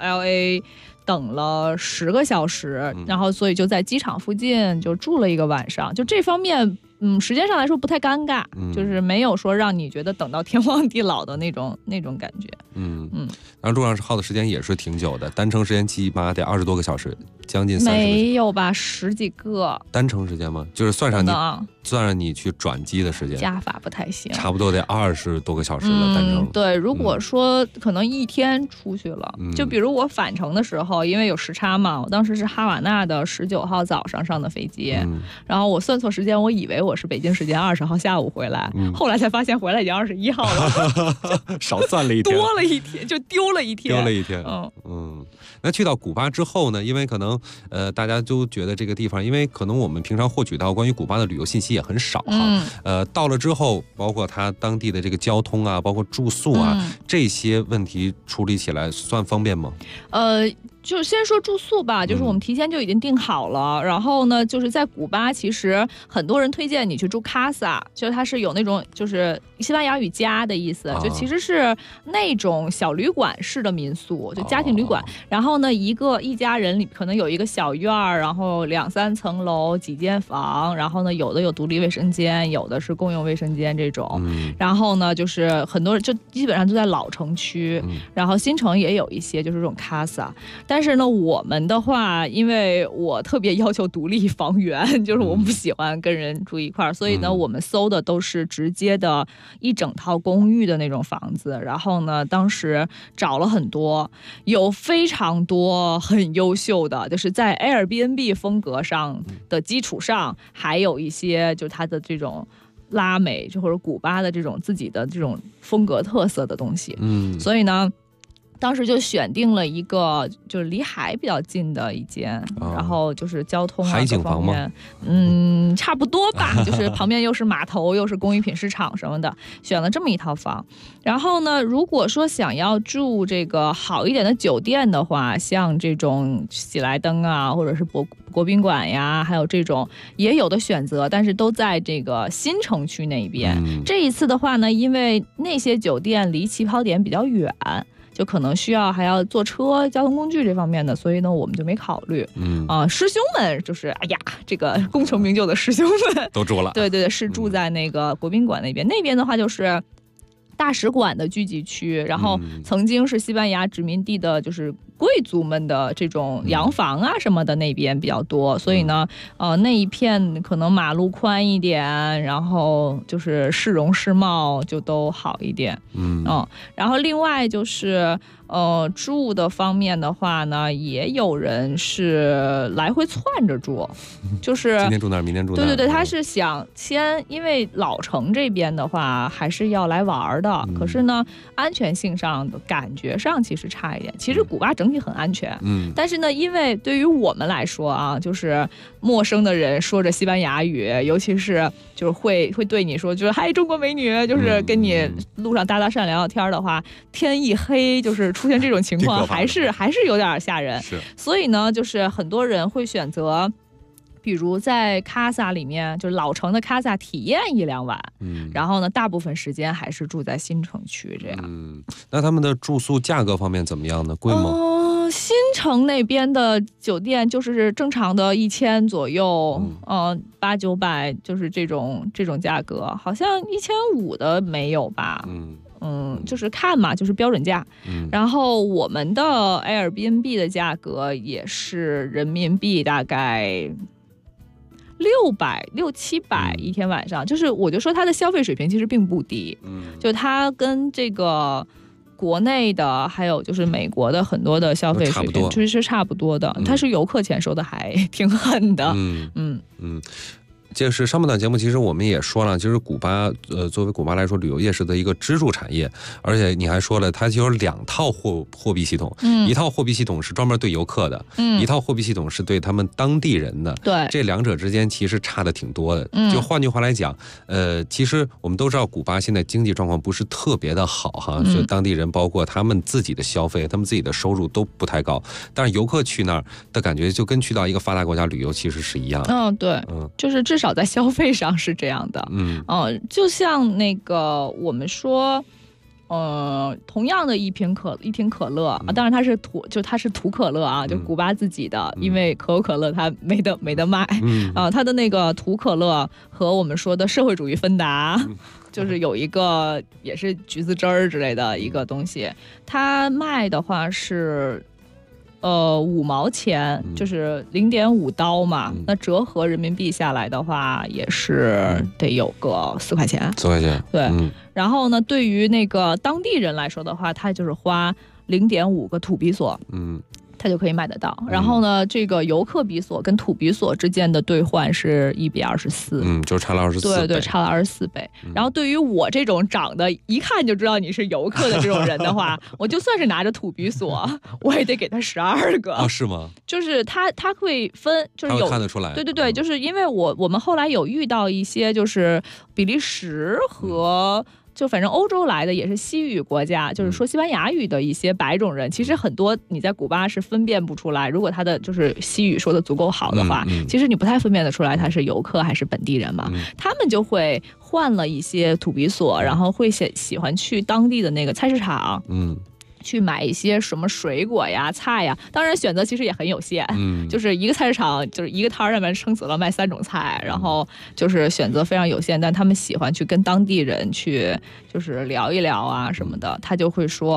LA 等了10个小时，然后所以就在机场附近就住了1个晚上，就这方面时间上来说不太尴尬，就是没有说让你觉得等到天荒地老的那种感觉。 然后路上耗的时间也是挺久的，单程时间起码得20多个小时，将近30个。 没有吧，10几个。 单程时间吗？就是算上你去转机的时间， 加法不太行， 差不多得20多个小时了。单程对，如果说可能1天出去了，就比如我返程的时候，因为有时差嘛，我当时是哈瓦那的19号早上上的飞机，然后我算错时间，我以为我是北京时间20号下午回来，后来才发现回来已经21号了， 少算了1天， 多了1天，就丢了1天。 那去到古巴之后呢？因为可能大家都觉得这个地方，因为可能我们平常获取到关于古巴的旅游信息也很少哈。到了之后，包括它当地的这个交通啊，包括住宿啊，这些问题处理起来算方便吗？ 就先说住宿吧，就是我们提前就已经订好了。然后呢，就是在古巴，其实很多人推荐你去住卡萨，就是它是有那种就是西班牙语家的意思，就其实是那种小旅馆式的民宿，就家庭旅馆。然后呢，一家人里可能有一个小院儿，然后2、3层楼，几间房。然后呢，有的有独立卫生间，有的是共用卫生间这种。然后呢，就是很多人就基本上都在老城区，然后新城也有一些就是这种卡萨。 但是呢，我们的话，因为我特别要求独立房源，就是我们不喜欢跟人住一块儿，所以呢，我们搜的都是直接的一整套公寓的那种房子。然后呢，当时找了很多，有非常多很优秀的，就是在 Airbnb 风格上的基础上，还有一些就是它的这种拉美就或者古巴的这种自己的这种风格特色的东西。所以呢，当时就选定了一个就是离海比较近的一间，然后就是交通海景房吗？ 差不多吧，就是旁边又是码头又是工艺品市场什么的，选了这么一套房。然后呢，如果说想要住这个好一点的酒店的话，像这种喜来登啊，或者是国宾馆呀，还有这种也有的选择，但是都在这个新城区那边。这一次的话呢，因为那些酒店离起跑点比较远，就可能需要还要坐车交通工具这方面的，所以呢我们就没考虑。师兄们就是哎呀，这个功成名就的师兄们都住了。 对对对，是住在那个国宾馆那边。那边的话就是大使馆的聚集区，然后曾经是西班牙殖民地的，就是贵族们的这种洋房啊什么的，那边比较多，所以呢，那一片可能马路宽一点，然后就是市容市貌就都好一点。然后另外就是住的方面的话呢，也有人是来回窜着住，就是今天住那儿，明天住那儿。 对对对，他是想先，因为老城这边的话还是要来玩的，可是呢，安全性上的感觉上其实差一点。其实古巴整体很安全，但是呢，因为对于我们来说啊，就是陌生的人说着西班牙语，尤其是就是会对你说，就是嗨中国美女，就是跟你路上搭讪聊聊天的话，天一黑就是出现这种情况，还是有点吓人。所以呢，就是很多人会选择，比如在卡萨里面，就是老城的卡萨体验1-2晚，然后呢，大部分时间还是住在新城区这样。 那他们的住宿价格方面怎么样呢？贵吗？ 新城那边的酒店就是正常的1000左右，800-900就是这种价格，好像1500的没有吧？就是看嘛，就是标准价。然后我们的 Airbnb 的价格也是人民币大概600-700一天晚上，就是我就说它的消费水平其实并不低，就它跟这个国内的还有就是美国的很多的消费水平其实是差不多的，它是游客钱收的还挺狠的。 这是上半段节目，其实我们也说了，就是古巴，作为古巴来说，旅游业是的一个支柱产业，而且你还说了，它就有2套货币系统，一套货币系统是专门对游客的，一套货币系统是对他们当地人的， 对， 这两者之间其实差的挺多的。就换句话来讲，其实我们都知道，古巴现在经济状况不是特别的好哈，所以当地人包括他们自己的消费，他们自己的收入都不太高，但是游客去那儿的感觉就跟去到一个发达国家旅游其实是一样的。 对，就是至少在消费上是这样的。就像那个我们说，同样的一瓶可乐啊，当然它是土可乐啊，就古巴自己的，因为可口可乐它没得卖，它的那个土可乐和我们说的社会主义芬达。就是有一个也是橘子汁儿之类的一个东西，它卖的话是5毛钱，就是0.5刀嘛，那折合人民币下来的话，也是得有个4块钱。 4块钱， 对。然后呢，对于那个当地人来说的话，他就是花0.5个土比索，它就可以买得到。然后呢，这个游客比索跟土比索之间的兑换是1比24， 就差了24倍。 对对，差了24倍。然后对于我这种长得一看就知道你是游客的这种人的话，我就算是拿着土比索，我也得给他12个。 是吗？ 就是他会分，就是有看得出来。 对对对，就是因为我们后来有遇到一些就是比利时和。就反正欧洲来的也是西语国家，就是说西班牙语的一些白种人，其实很多你在古巴是分辨不出来，如果他的就是西语说的足够好的话，其实你不太分辨得出来他是游客还是本地人嘛。他们就会换了一些土比索，然后会喜欢去当地的那个菜市场，去买一些什么水果呀、菜呀，当然选择其实也很有限，就是一个菜市场就是一个摊上面撑死了卖3种菜，然后就是选择非常有限，但他们喜欢去跟当地人去就是聊一聊啊什么的，他就会说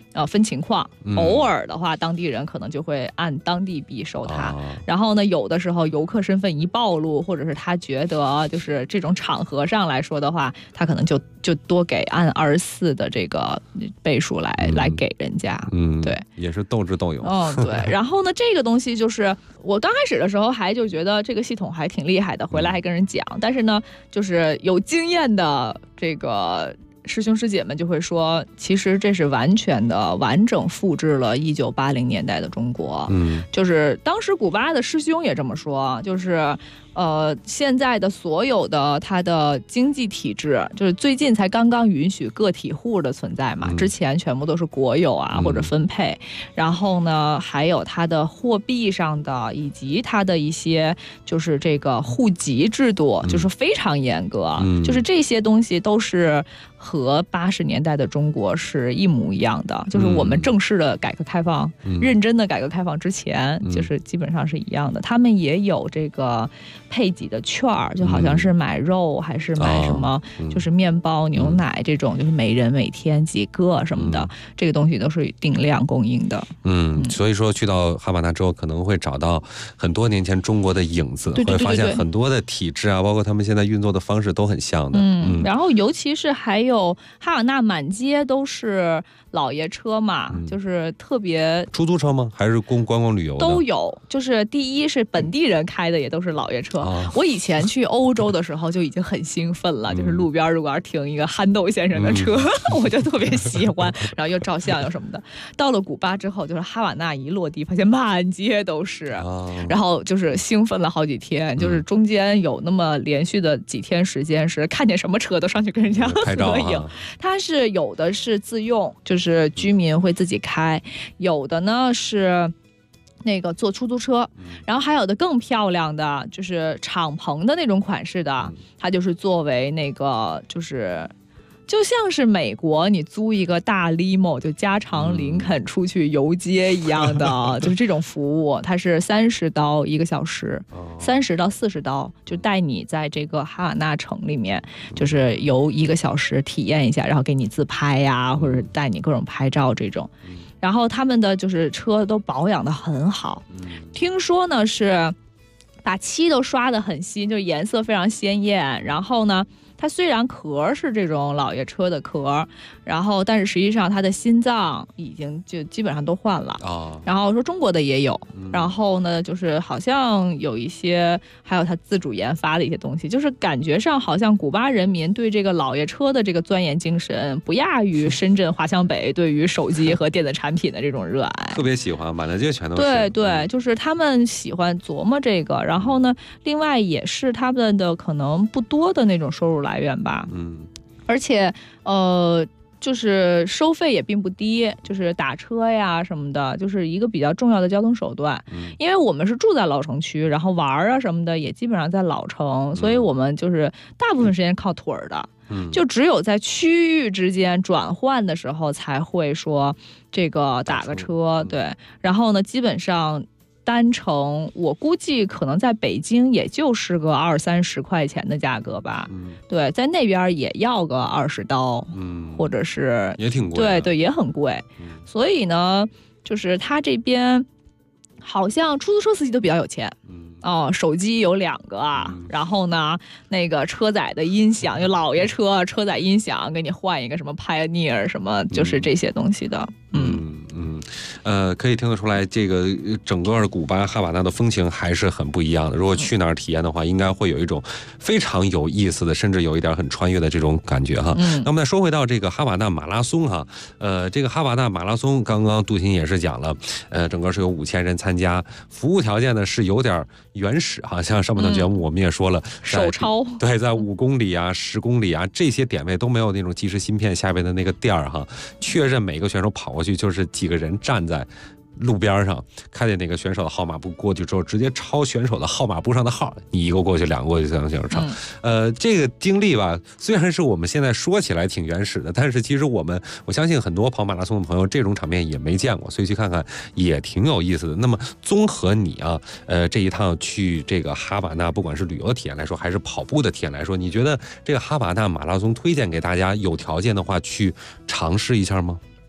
分情况，偶尔的话，当地人可能就会按当地币收他。然后呢，有的时候游客身份一暴露，或者是他觉得就是这种场合上来说的话，他可能就多给按24的这个倍数来给人家。对， 也是斗智斗勇。 对。然后呢，这个东西就是我刚开始的时候还就觉得这个系统还挺厉害的，回来还跟人讲。但是呢，就是有经验的这个师兄师姐们就会说，其实这是完全的完整复制了1980年代的中国。就是当时古巴的师兄也这么说，就是现在的所有的它的经济体制，就是最近才刚刚允许个体户的存在嘛，之前全部都是国有啊或者分配。然后呢，还有它的货币上的，以及它的一些就是这个户籍制度，就是非常严格。就是这些东西都是和80年代的中国是一模一样的，就是我们正式的改革开放，认真的改革开放之前，就是基本上是一样的。他们也有这个配给的券儿，就好像是买肉还是买什么，就是面包、牛奶这种，就是每人每天几个什么的，这个东西都是定量供应的。 所以说去到哈瓦那之后，可能会找到很多年前中国的影子，会发现很多的体制啊，包括他们现在运作的方式都很像的。 然后尤其是还有哈瓦那满街都是老爷车嘛，就是特别出租车吗？还是观光旅游的？ 都有。就是第一是本地人开的也都是老爷车。我以前去欧洲的时候就已经很兴奋了，就是路边如果要停一个憨豆先生的车，我就特别喜欢，然后又照相又什么的。到了古巴之后，就是哈瓦那一落地，发现满街都是，然后就是兴奋了好几天，就是中间有那么连续的几天时间是看见什么车都上去跟人家合影。它是有的是自用，就是居民会自己开，有的呢是那个坐出租车，然后还有的更漂亮的就是敞篷的那种款式的，它就是作为那个就像是美国你租一个大 limo 就加长林肯出去游街一样的，就是这种服务，它是$301个小时，$30到$40，就带你在这个哈瓦那城里面就是游1个小时体验一下，然后给你自拍呀，或者带你各种拍照这种。然后他们的就是车都保养得很好，听说呢是把漆都刷得很新，就是颜色非常鲜艳。然后呢，它虽然壳是这种老爷车的壳，然后但是实际上它的心脏已经就基本上都换了。然后说中国的也有，然后呢就是好像有一些还有它自主研发的一些东西，就是感觉上好像古巴人民对这个老爷车的这个钻研精神不亚于深圳华强北对于手机和电子产品的这种热爱。 特别喜欢，满大街全都是。 对，就是他们喜欢琢磨这个，然后呢，另外也是他们的可能不多的那种收入来源吧。而且就是收费也并不低，就是打车呀什么的，就是一个比较重要的交通手段。因为我们是住在老城区，然后玩啊什么的也基本上在老城，所以我们就是大部分时间靠腿儿的。就只有在区域之间转换的时候才会说这个打个车。对，然后呢，基本上单程我估计可能在北京也就是个20-30块钱的价格吧。对，在那边也要个20刀，或者是也挺贵。 对，也很贵。所以呢，就是他这边好像出租车司机都比较有钱。手机有2个，然后呢，那个车载的音响，就老爷车车载音响，给你换一个什么 Pioneer 什么，就是这些东西的。 可以听得出来，这个整个古巴哈瓦那的风情还是很不一样的。如果去那儿体验的话，应该会有一种非常有意思的，甚至有一点很穿越的这种感觉哈。那我们再说回到这个哈瓦那马拉松哈，这个哈瓦那马拉松，刚刚杜鑫也是讲了，整个是有5000人参加，服务条件呢是有点原始哈，像上半段节目我们也说了， 手抄， 对，在5公里啊、10公里啊这些点位都没有那种即时芯片下边的那个垫儿哈，确认每个选手跑过去就是几个人站在路边上，看见哪个选手的号码布过去之后，直接抄选手的号码布上的号，你1个过去2个过去才能抄。这个经历吧，虽然是我们现在说起来挺原始的，但是其实我相信很多跑马拉松的朋友这种场面也没见过，所以去看看也挺有意思的。那么综合你啊，这一趟去这个哈瓦那，不管是旅游的体验来说，还是跑步的体验来说，你觉得这个哈瓦那马拉松推荐给大家有条件的话去尝试一下吗？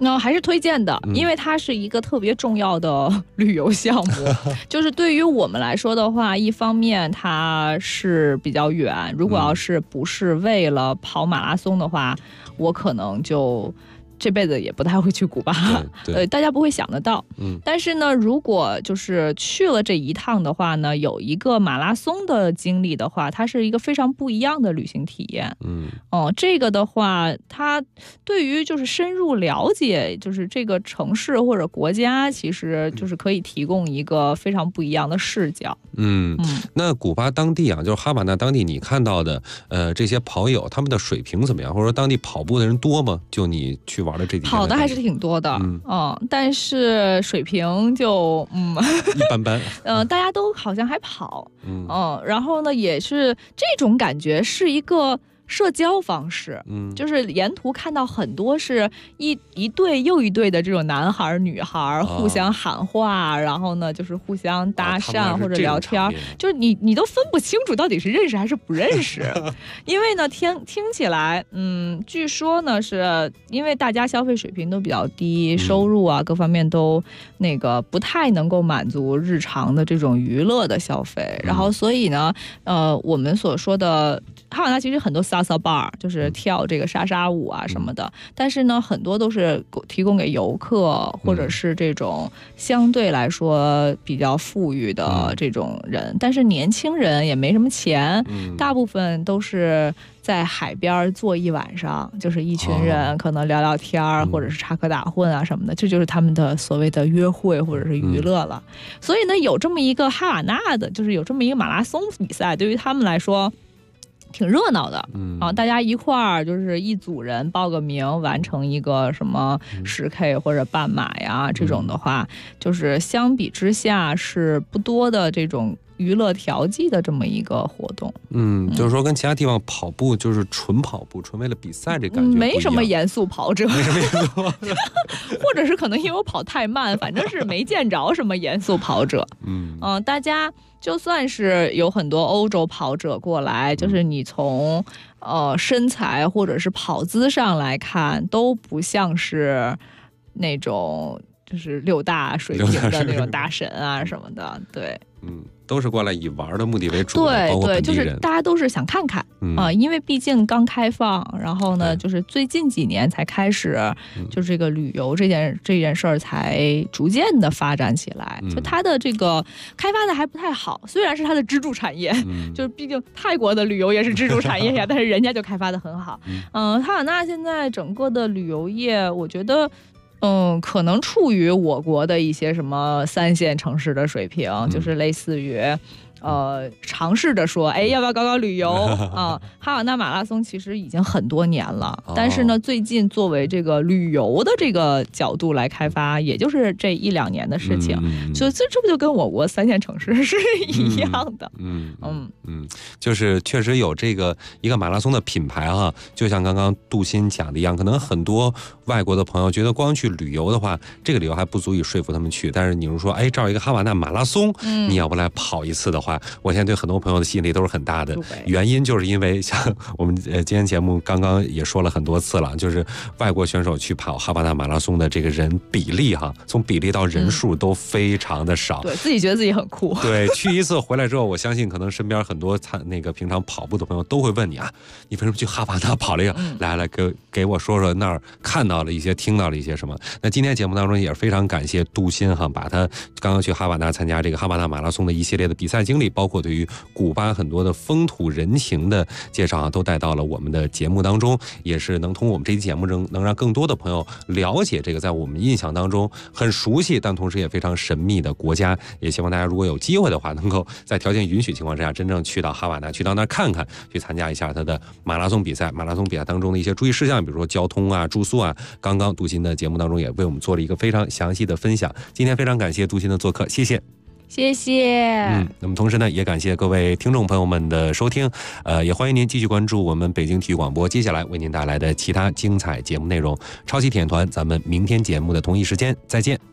那还是推荐的，因为它是一个特别重要的旅游项目。就是对于我们来说的话，一方面它是比较远，如果要是不是为了跑马拉松的话，我可能就这辈子也不太会去古巴，大家不会想得到。但是呢，如果就是去了这一趟的话呢，有一个马拉松的经历的话，它是一个非常不一样的旅行体验。这个的话，它对于就是深入了解就是这个城市或者国家，其实就是可以提供一个非常不一样的视角。 那古巴当地啊，就是哈瓦那当地，你看到的这些跑友他们的水平怎么样？或者说当地跑步的人多吗？就你去玩的这几天跑的还是挺多的，但是水平就一般般。 大家都好像还跑，然后呢，也是这种感觉是一个社交方式，就是沿途看到很多是一对又一对的这种男孩女孩互相喊话，然后呢就是互相搭讪或者聊天，就是你都分不清楚到底是认识还是不认识。因为呢听起来据说呢是因为大家消费水平都比较低，收入啊各方面都那个不太能够满足日常的这种娱乐的消费，然后所以呢我们所说的哈瓦那其实很多salsa bar，就是跳这个莎莎舞啊什么的，但是呢很多都是提供给游客或者是这种相对来说比较富裕的这种人，但是年轻人也没什么钱，大部分都是在海边坐一晚上，就是一群人可能聊聊天或者是插科打诨啊什么的，这就是他们的所谓的约会或者是娱乐了。所以呢有这么一个哈瓦那的，就是有这么一个马拉松比赛，对于他们来说挺热闹的，大家一块儿就是一组人报个名，完成一个什么10K 或者半马呀，这种的话，就是相比之下是不多的这种娱乐调剂的这么一个活动。 就是说跟其他地方跑步就是纯跑步，纯为了比赛，这感觉没什么严肃跑者， 没什么严肃跑者或者是可能因为我跑太慢，反正是没见着什么严肃跑者。大家就算是有很多欧洲跑者过来，就是你从身材或者是跑姿上来看，都不像是那种就是6大水平的那种大神啊什么的，对。 都是过来以玩的目的为主， 对，就是大家都是想看看因为毕竟刚开放，然后呢，就是最近几年才开始，就这个旅游这件事儿才逐渐的发展起来。就它的这个开发的还不太好，虽然是它的支柱产业，就是毕竟泰国的旅游也是支柱产业呀，但是人家就开发的很好。哈瓦那现在整个的旅游业，我觉得。可能处于我国的一些什么3线城市的水平，就是类似于尝试着说，要不要搞旅游啊？哈瓦那马拉松其实已经很多年了，但是呢，最近作为这个旅游的这个角度来开发，也就是这1-2年的事情，所以这不就跟我国3线城市是一样的？ 就是确实有这个一个马拉松的品牌哈，就像刚刚杜鑫讲的一样，可能很多外国的朋友觉得光去旅游的话，这个理由还不足以说服他们去，但是你如说，这儿有一个哈瓦那马拉松，你要不来跑一次的话，我现在对很多朋友的吸引力都是很大的。原因就是因为像我们今天节目刚刚也说了很多次了，就是外国选手去跑哈瓦那马拉松的这个人比例哈，从比例到人数都非常的少。 对自己觉得自己很酷。 对，去一次回来之后，我相信可能身边很多那个平常跑步的朋友都会问你啊，你为什么去哈瓦那跑了一个？来给我说说那儿看到了一些、听到了一些什么？那今天节目当中也是非常感谢杜鑫哈，把他刚刚去哈瓦那参加这个哈瓦那马拉松的一系列的比赛经历，包括对于古巴很多的风土人情的介绍都带到了我们的节目当中，也是能通过我们这期节目能让更多的朋友了解这个在我们印象当中很熟悉但同时也非常神秘的国家。也希望大家如果有机会的话，能够在条件允许情况之下，真正去到哈瓦那，去到那儿看看，去参加一下他的马拉松比赛。马拉松比赛当中的一些注意事项，比如说交通啊、住宿啊，刚刚杜鑫的节目当中也为我们做了一个非常详细的分享。今天非常感谢杜鑫的做客，谢谢。 谢谢。 那么同时呢，也感谢各位听众朋友们的收听，也欢迎您继续关注我们北京体育广播接下来为您带来的其他精彩节目内容。超级体验团，咱们明天节目的同一时间再见。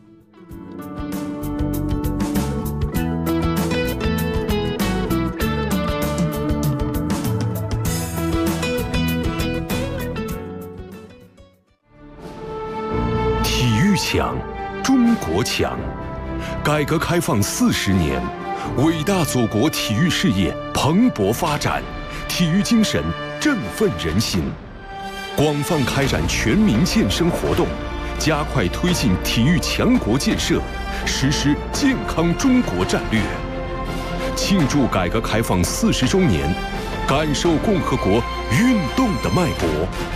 强，中国强。改革开放40年，伟大祖国体育事业蓬勃发展，体育精神振奋人心。广泛开展全民健身活动，加快推进体育强国建设，实施健康中国战略。庆祝改革开放40周年，感受共和国运动的脉搏。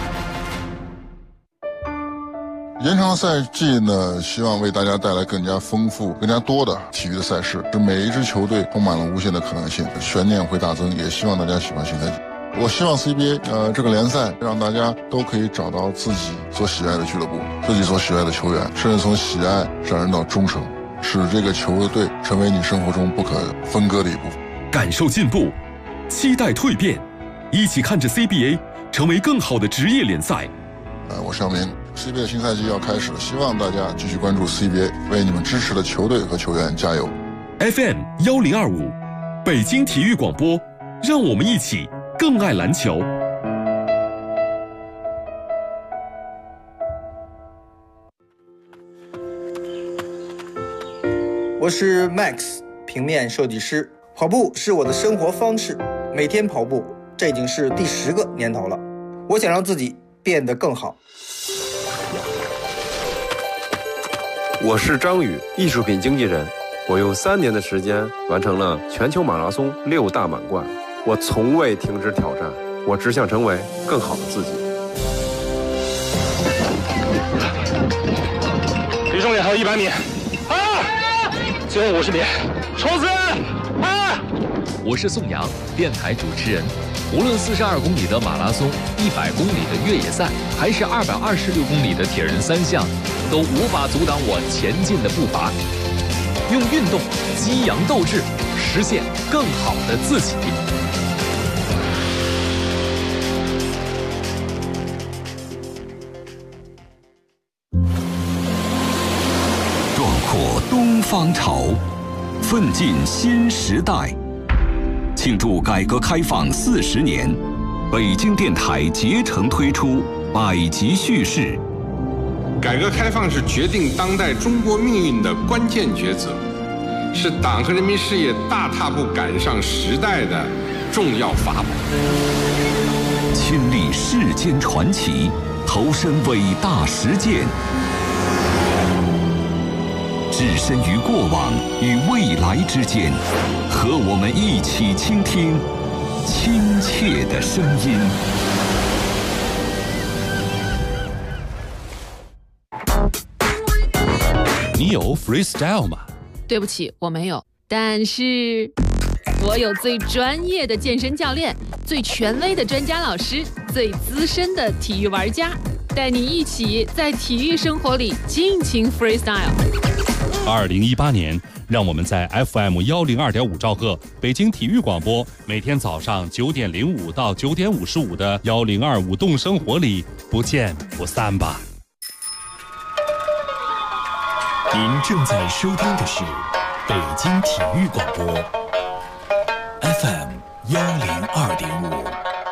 延长赛季呢，希望为大家带来更加丰富、更加多的体育的赛事，使每一支球队充满了无限的可能性，悬念会大增。也希望大家喜欢新赛季。我希望 CBA 这个联赛让大家都可以找到自己所喜爱的俱乐部，自己所喜爱的球员，甚至从喜爱上升到忠诚，使这个球队成为你生活中不可分割的一部分。 感受进步，期待蜕变，一起看着 CBA 成为更好的职业联赛。 我是肖明。CBA 新赛季要开始了，希望大家继续关注 CBA， 为你们支持的球队和球员加油。 FM 1025，北京体育广播，让我们一起更爱篮球。 我是 Max， 平面设计师。跑步是我的生活方式，每天跑步，这已经是第10个年头了。我想让自己变得更好。 我是张宇，艺术品经纪人。我用3年的时间完成了全球马拉松6大满贯。我从未停止挑战，我只想成为更好的自己。 离终点还有100米，最后50米，冲刺！ 我是宋阳，电台主持人。无论42公里的马拉松、100公里的越野赛，还是226公里的铁人3项，都无法阻挡我前进的步伐。用运动激扬斗志，实现更好的自己。 壮阔东方潮，奋进新时代。庆祝改革开放40年，北京电台竭诚推出百集叙事。 改革开放是决定当代中国命运的关键抉择，是党和人民事业大踏步赶上时代的重要法宝。 亲历世间传奇，投身伟大实践，置身于过往与未来之间，和我们一起倾听亲切的声音。 你有 freestyle 吗？ 对不起，我没有。但是，我有最专业的健身教练，最权威的专家老师，最资深的体育玩家，带你一起在体育生活里尽情 freestyle。 2018年，让我们在 FM 102.5兆赫北京体育广播，每天早上9点05到9点55的102舞动生活里不见不散吧。 您正在收听的是北京体育广播 FM 102.5。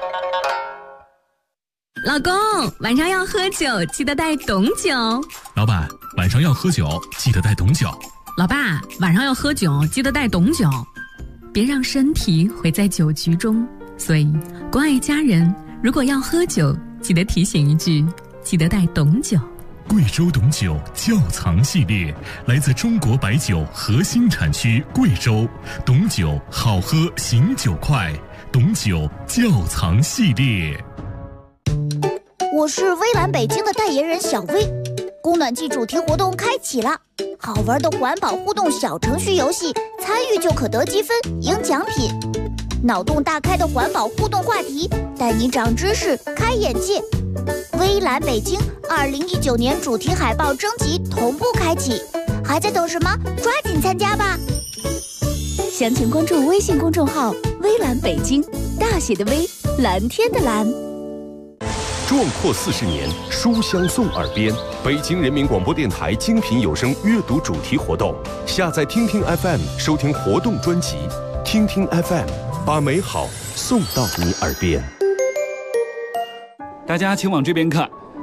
老公，晚上要喝酒，记得带懂酒。 老板，晚上要喝酒，记得带懂酒。 老爸，晚上要喝酒，记得带懂酒。别让身体毁在酒局中。所以，关爱家人，如果要喝酒，记得提醒一句，记得带懂酒。 贵州董酒窖藏系列来自中国白酒核心产区贵州，董酒好喝醒酒快，董酒窖藏系列。 我是微蓝北京的代言人小薇，供暖季主题活动开启了，好玩的环保互动小程序游戏，参与就可得积分赢奖品，脑洞大开的环保互动话题，带你长知识开眼界。微蓝北京2019年主题海报征集同步开启，还在等什么？抓紧参加吧！详情关注微信公众号微蓝北京，大写的微，蓝天的蓝。 壮阔40年，书香送耳边。北京人民广播电台精品有声阅读主题活动，下载听听 FM 收听活动专辑，听听 FM 把美好送到你耳边。 大家请往这边看，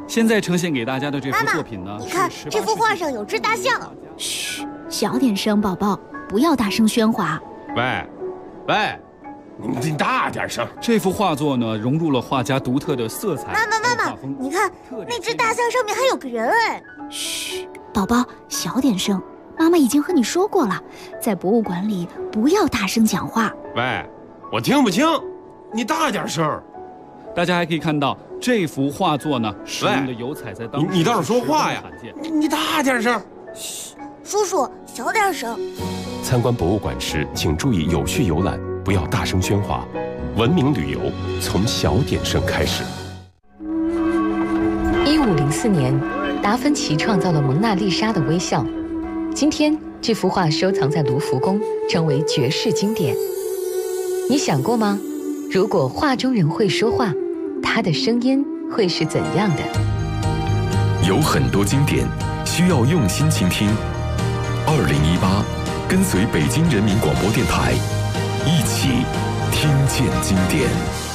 现在呈现给大家的这幅作品呢， 你看这幅画上有只大象。 嘘，小点声，宝宝，不要大声喧哗。 喂，你大点声。 这幅画作呢，融入了画家独特的色彩。 妈妈，你看那只大象上面还有个人哎。 嘘，宝宝，小点声。妈妈已经和你说过了，在博物馆里不要大声讲话。 喂，我听不清，你大点声。 大家还可以看到这幅画作呢，使用的油彩在当时你倒是说话呀！你大点声。 嘘，叔叔小点声。 参观博物馆时，请注意有序游览，不要大声喧哗。文明旅游从小点声开始。 1504年，达芬奇创造了蒙娜丽莎的微笑。今天，这幅画收藏在卢浮宫，成为绝世经典。你想过吗？如果画中人会说话，他的声音会是怎样的？ 有很多经典需要用心倾听。2018，跟随北京人民广播电台，一起听见经典。